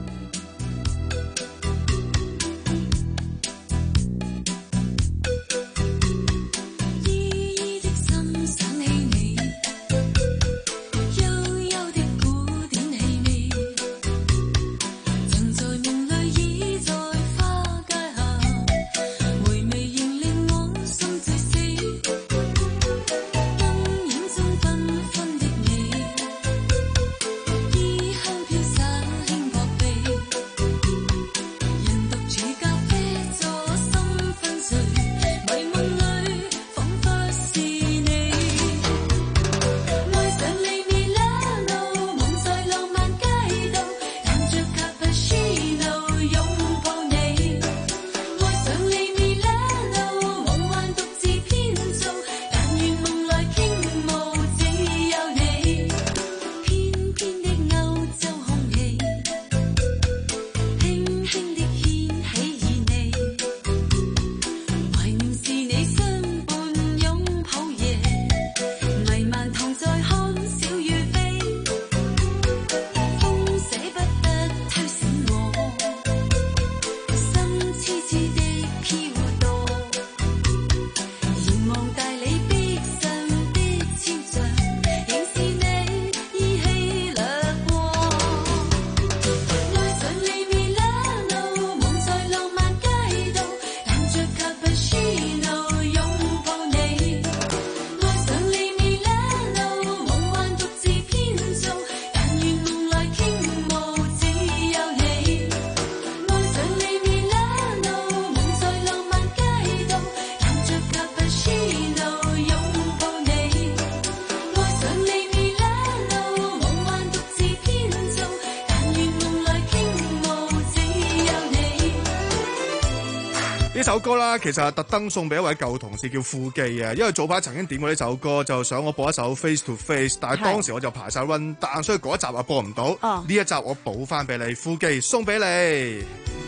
呢首歌啦，其實係特登送俾一位舊同事叫富記啊，因為早排曾經點過呢首歌，就想我播一首 Face to Face， 但係當時我就排晒 run down，所以嗰一集啊播唔到。呢、哦、一集我補翻俾你，富記送俾你。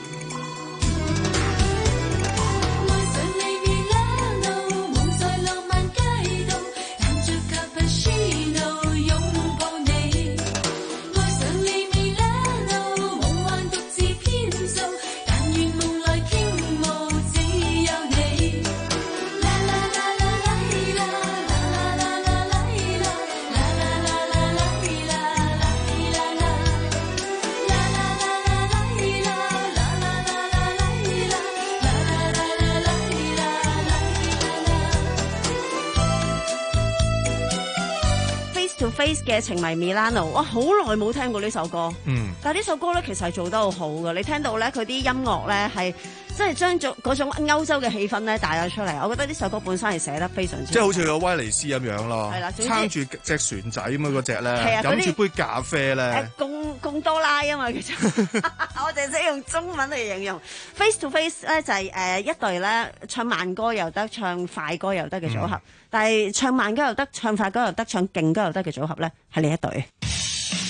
Face 嘅情迷 Milano， 我好耐冇聽過呢首歌， 嗯， 但係呢首歌咧其實係做得好好嘅，你聽到咧佢啲音樂咧係即係將咗嗰種歐洲嘅氣氛咧帶咗出嚟，我覺得呢首歌本身係寫得非常之， 即係好似個威尼斯咁樣咯， 係啦， 撐住隻船仔咁樣嗰隻咧， 飲住杯咖啡咧， 貢貢多拉啊嘛，其實我哋識用中文嚟形容 Face to Face 咧就係、是、誒、呃、一隊咧唱慢歌又得，唱快歌又得嘅組合。嗯，但係唱慢歌又得，唱快歌又得，唱勁歌又得嘅組合咧，係呢一隊。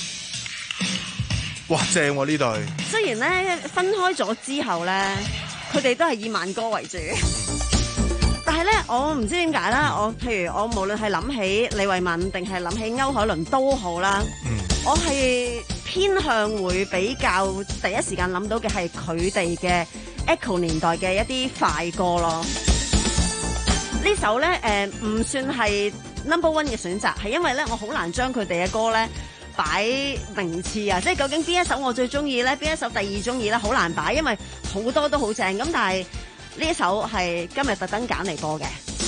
哇，正喎呢對！ 雖然咧分開咗之後咧，佢哋都係以慢歌為主。但係咧，我唔知點解啦。我譬如我無論係諗起李慧敏定係諗起歐海倫都好啦，嗯、我係偏向會比較第一時間諗到嘅係佢哋嘅 Echo 年代嘅一啲快歌咯。呢首咧誒唔算係 number one 嘅選擇，係因為咧我好難將佢哋嘅歌咧擺名次啊，即係究竟邊一首我最中意咧，邊一首第二中意咧，好難擺，因為好多都好正。咁但係呢一首係今日特登揀嚟播嘅。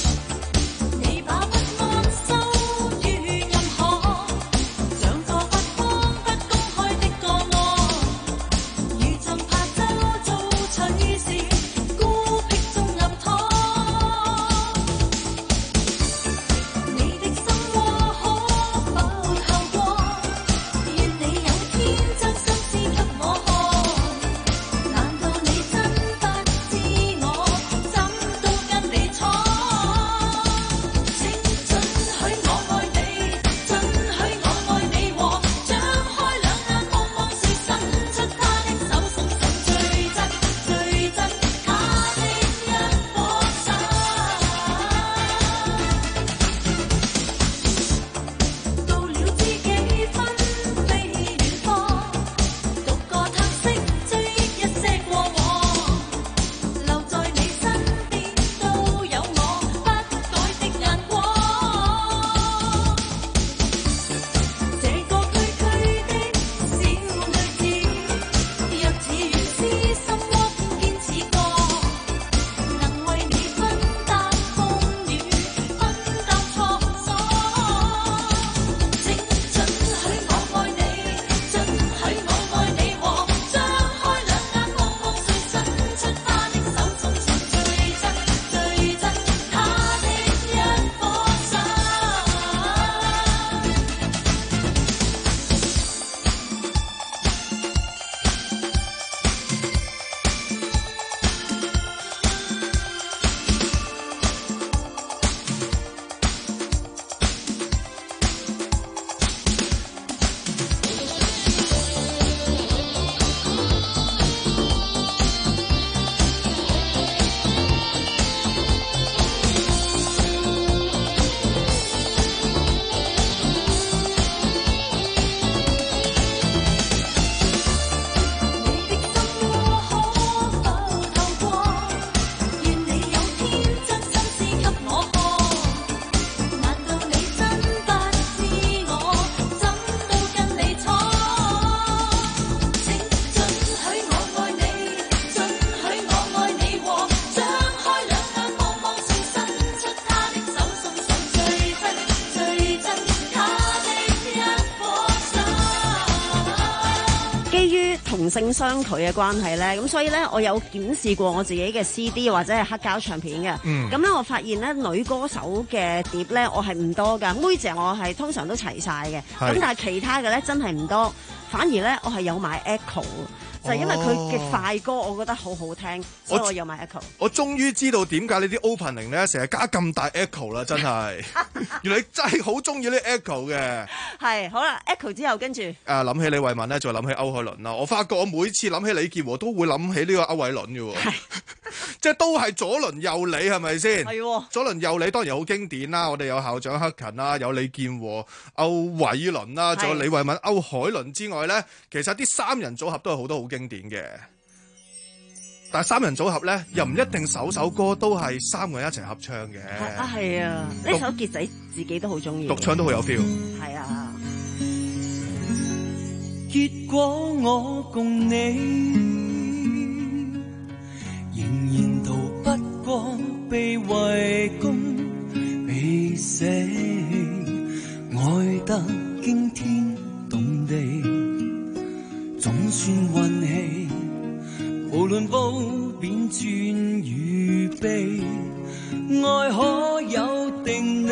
同性相距嘅關係咧，咁所以咧我有檢視過我自己嘅 C D 或者係黑膠唱片嘅，咁咧、嗯、我發現咧女歌手嘅碟咧我係唔多㗎，妹姐我係通常都齊晒嘅，咁是但係其他嘅咧真係唔多，反而咧我係有買 Echo。就係因為佢嘅快歌，我覺得好好聽，所以我有買 Echo。 我終於知道點解你啲 opening 咧成日加咁大 Echo 啦，真係。原來你真係好中意呢 Echo 嘅。係，好啦 ，Echo 之後跟住。誒諗起李慧敏咧，再諗起歐海倫啦。我發覺我每次諗起李健和都會諗起呢個歐偉倫嘅喎。係。即係都係左鄰右里係咪先？係喎。左鄰右里當然好經典啦，我哋有校長克勤啦，有李健和、歐偉倫啦，仲有李慧敏、歐海倫之外咧，其實啲三人組合都係好多好經典嘅，但係三人組合咧又唔一定首首歌都係三個人一齊合唱嘅。啊係啊，呢首傑仔自己都好中意，獨唱都好有 feel。係啊， 結果我共你仍然逃不過被圍攻被捨棄，愛得驚天動地。總算運氣，無論褒貶尊與卑，愛可有定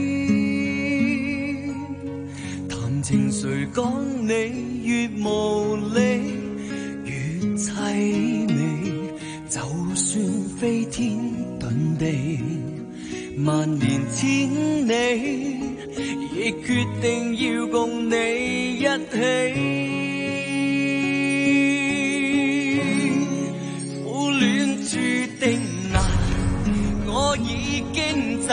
理？談情誰講你越無理，越凄美，就算飛天遁地，萬年千里，亦決定要共你一起。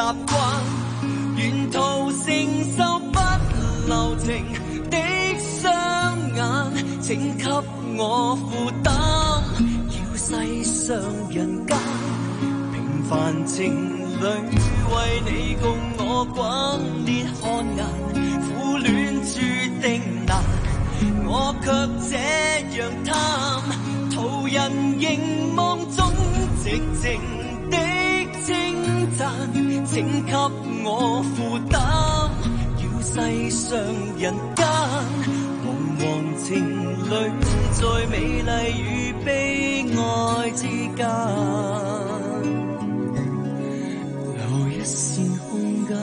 慣，沿途承受不留情的雙眼，請給我負擔。要世上人間平凡情侶，為你共我滾烈汗顏，苦戀注定難，我卻這樣貪，途人凝望中寂靜的稱讚，請給我負擔。要世上人間茫茫情侶，在美麗與悲哀之間留一線空間。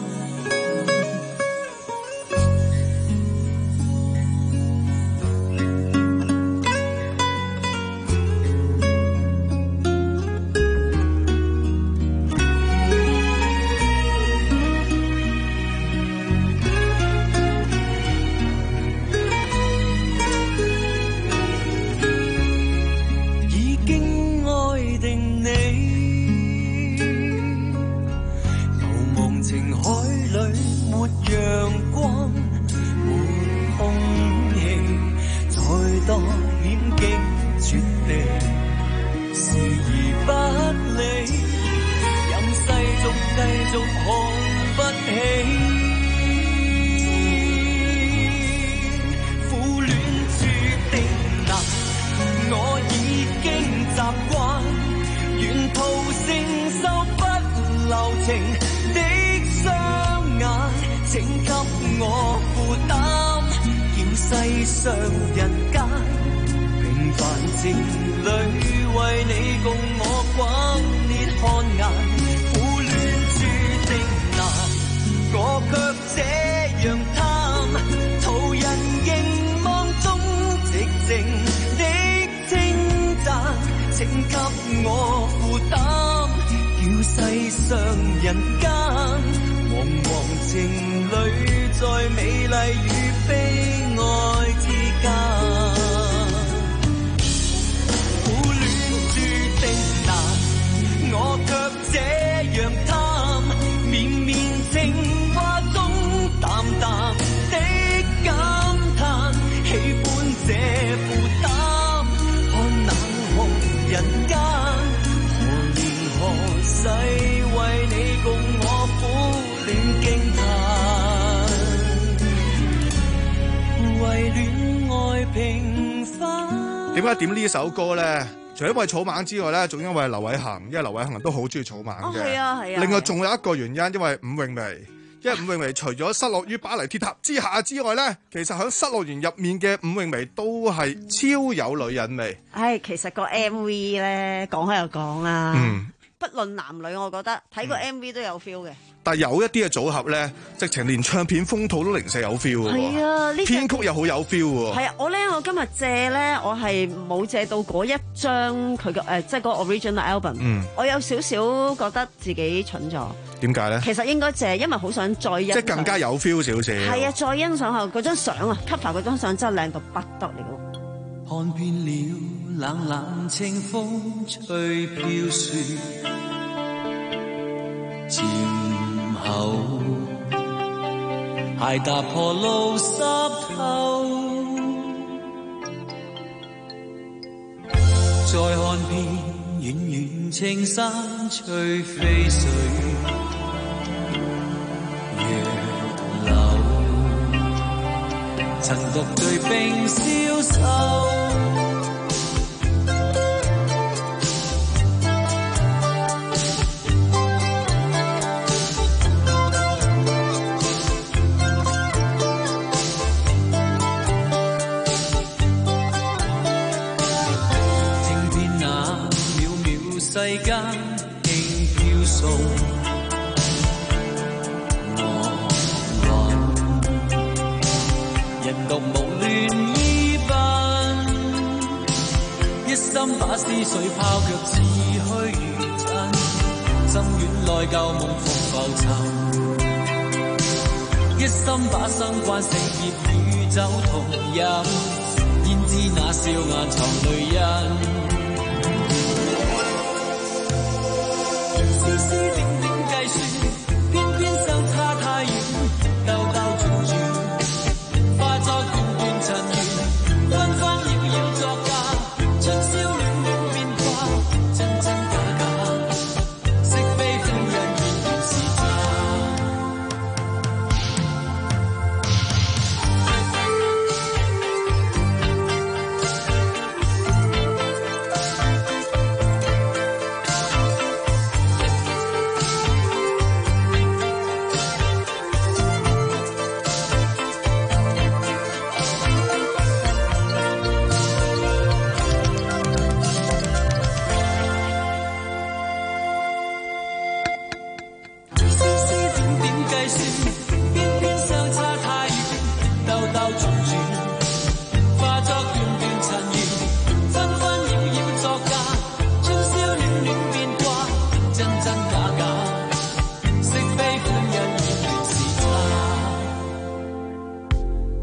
點解點呢首歌咧？除咗因為草蜢之外咧，仲因為劉偉恒，因為劉偉恒都好中意草蜢嘅。 係啊係啊。 另外仲有一個原因，因為伍詠薇，因為伍詠薇除咗失落於巴黎鐵塔之下之外咧，其實喺失樂園入面嘅伍詠薇都係超有女人味。 唉，其實個 M V 咧講開又講啦， 嗯， 不論男女，我覺得睇個 M V 都有 feel 嘅。 但係有一啲嘅組合咧，直情連唱片封套都零舍有 feel 嘅喎。 係啊，呢編曲又好有 feel 喎。 係啊，我咧我今日借咧，我係冇借到嗰一張佢嘅誒，即係嗰個 original album。嗯，我有少少覺得自己蠢咗。點解咧？其實應該借，因為好想再欣賞，即係更加有 feel 少少。係啊，再欣賞下嗰張相啊 ，cover 嗰張相真係靚到不得了。 看遍了冷冷清風吹飄雪，漸後鞋踏破路濕透，再看遍遠遠青山翠飛水，若流曾獨對冰消瘦。世間輕飄送，我揾人獨無亂依奔，一心把思緒拋卻似虛如真，心軟內舊夢復浮沉，一心把生關死劫與酒同飲，焉知那笑顏藏淚印。絲絲點點計算，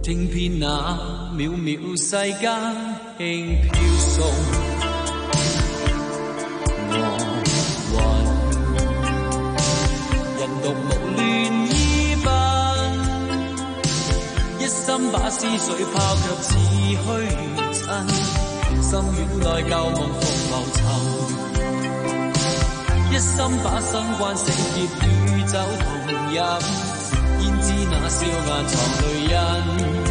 聽遍那渺渺世間輕飄送。我雲人獨無戀依奔，一心把思緒拋卻似虛塵，心院內舊夢復浮沉，一心把心關聖潔與酒同飲，焉知那笑顏藏淚印。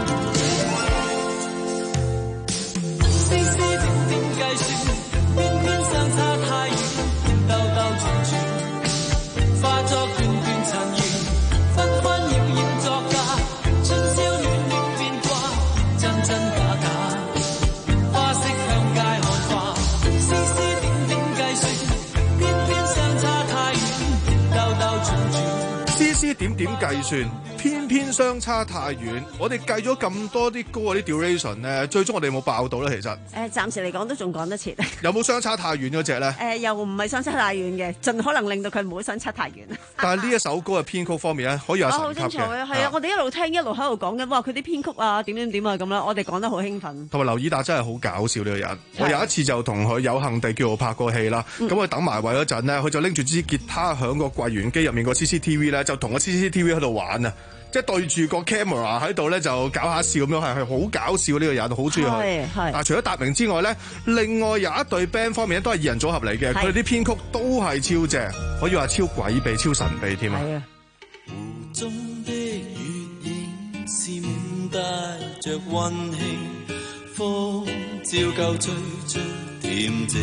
絲絲點點計算，偏偏相差太遠，兜兜轉轉，化作段段塵緣，紛紛擾擾作假，春宵暖暖變卦，真真假假，花色向街看花。絲絲點點計算，偏偏相差太遠，兜兜轉轉。 絲絲點點計算，偏偏相差太遠。我哋計咗咁多啲歌嗰啲 duration 咧，最終我哋有冇爆到咧？其實誒、呃，暫時嚟講都仲講得切。 有冇相差太遠嗰隻咧？誒、 呃，又唔係相差太遠嘅，盡可能令到佢唔好相差太遠。 但係呢一首歌嘅編曲方面咧，可以有神級嘅。好精彩啊！ 係啊，我哋一路聽一路喺度講緊，哇！佢啲編曲啊，點點點啊咁啦，我哋講得好興奮。 同埋劉以達真係好搞笑呢個人。我有一次就同佢有幸地叫我拍過戲啦，咁佢、嗯、等埋位嗰陣咧，佢就拎住支吉他響個櫃員機入面個 C C T V 咧，就同個 C C T V 喺度玩啊！即係對住個 camera 喺度咧，就搞下笑咁樣，係係好搞笑呢個人，好中意佢。嗱，除咗達明之外咧，另外有一隊 band 方面咧都係二人組合嚟嘅，佢哋啲編曲都係超正，可以話超詭秘、超神秘添啊！ 湖中的月影是滿帶着溫馨，風照舊吹出恬靜，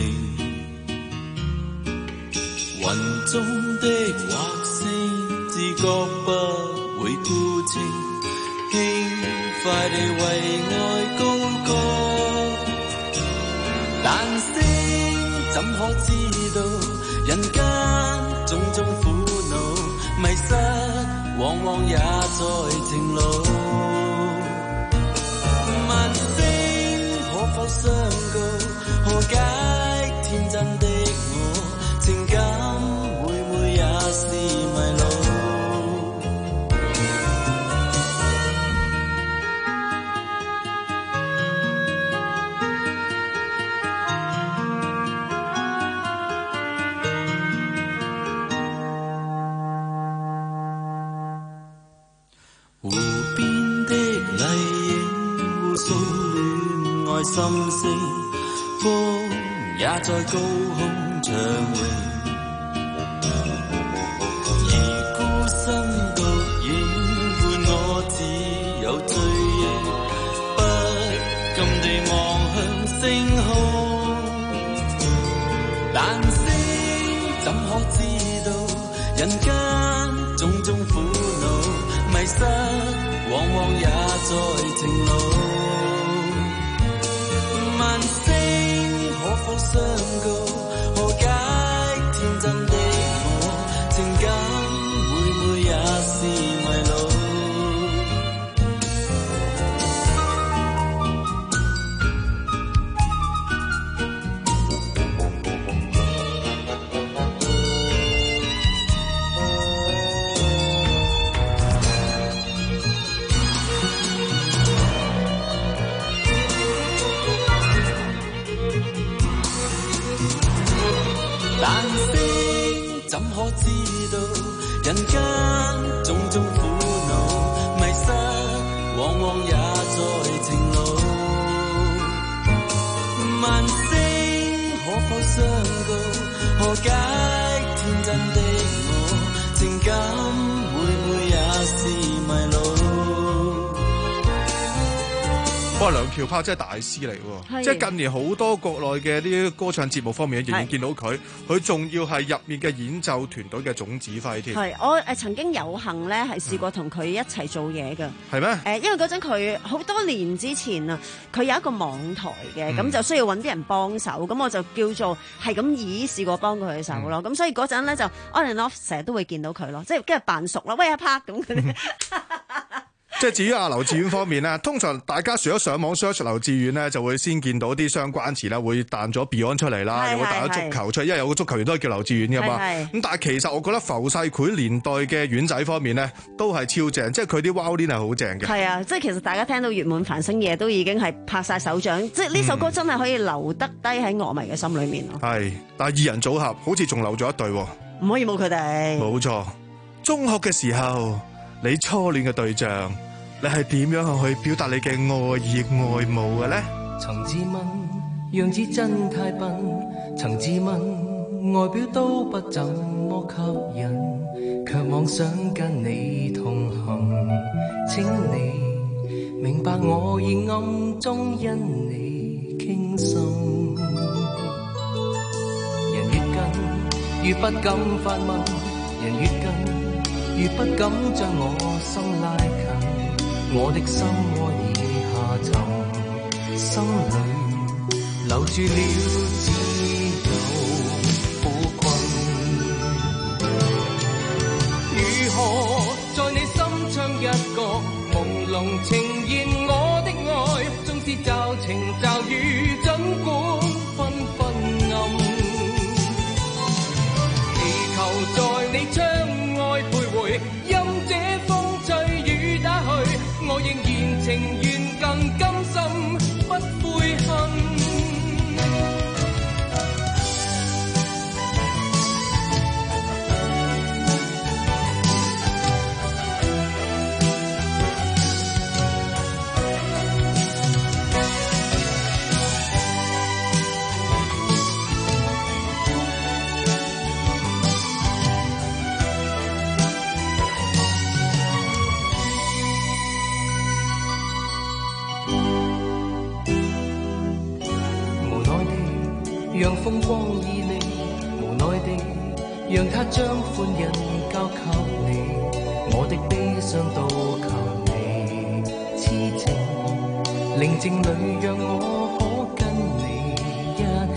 雲中的畫星自覺不會孤清，輕快地為愛高歌，但星怎可知道人間種種苦惱，迷失往往也在情路，問星可否相告，何解天真的我情感每每也是迷路。湖邊的麗影互訴戀愛心聲，風也在高空暢泳，而孤身獨影伴我只有醉影，不禁地望向星空，但星怎可知道人間種種苦惱，迷失往往也在情路，問星可否相告，何解天真的我情感每每也是迷路。但星怎可知道人間種種苦惱，迷失往往也在情路，問星可否相告，何解天真的我情感每每也是迷路。 哇！梁翹柏真係大師嚟喎，即係近年好多國內嘅啲歌唱節目方面仍然見到佢，佢仲要係入面嘅演奏團隊嘅總指揮添。 係我誒曾經有幸咧係試過同佢一齊做嘢㗎。 係咩？ 誒，因為嗰陣佢好多年之前啊，佢有一個網台嘅，咁、嗯、就需要揾啲人幫手，咁我就叫做係咁以試過幫佢手咯。咁、嗯、所以嗰陣咧就 on and off 成日都會見到佢咯，即係跟住扮熟咯，喂阿柏咁嗰啲。 即係至於阿劉志遠方面咧，通常大家除咗上網 search 劉志遠咧，就會先見到啲相關詞啦，會彈咗 Beyond 出嚟啦，又會彈咗足球出嚟，因為有個足球員都係叫劉志遠噶嘛。咁但係其實我覺得浮世繪年代嘅丸仔方面咧，都係超正，即係佢啲 wow 鏈係好正嘅。係啊，即係其實大家聽到月滿繁星夜都已經係拍晒手掌，即係呢首歌真係可以留得低喺樂迷嘅心裏面咯。係、嗯，但係二人組合好似仲留咗一對，唔可以冇佢哋。冇錯，中學嘅時候，你初戀嘅對象，你係點樣去表達你嘅愛意愛慕嘅咧？ 曾自問樣子真太笨，曾自問外表都不怎麼吸引，卻妄想跟你同行。請你明白我已暗中因你傾心。人越近越不敢發問，人越近越不敢將我心拉近。我的心窩已下沉，心裏留住了只有苦困。如何在你心唱一個朦朧情言？我的愛縱是驟晴驟雨，儘管紛紛暗，祈求在你窗外徘徊，任這風吹雨打去，我仍然情願更甘心，不悔恨。讓風光旖旎，無奈地讓他將歡欣交給你，我的悲傷都求你痴情，寧靜裏讓我可跟你一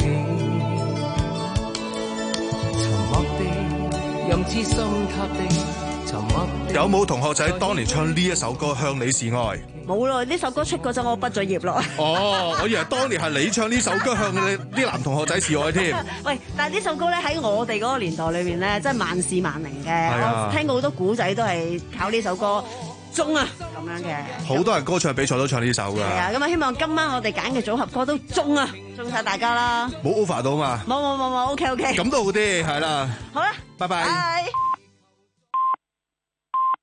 起，沉默地任痴心塌地，沉默地。 有冇同學仔當年唱呢一首歌《向你示愛》？冇咯，呢首歌出嗰陣我畢咗業咯。哦，我以為當年係你唱呢首歌向你啲男同學仔示愛添。喂，但係呢首歌咧喺我哋嗰個年代裏邊咧，真係萬試萬靈嘅。啊、我聽過好多古仔都係靠呢首歌中啊咁樣嘅。好多人歌唱比賽都唱呢首㗎。係啊，咁啊希望今晚我哋揀嘅組合歌都中啊，中晒大家啦。冇 over 到嘛？冇冇冇冇 ，OK OK。咁都好啲，係啦。好啦，拜拜。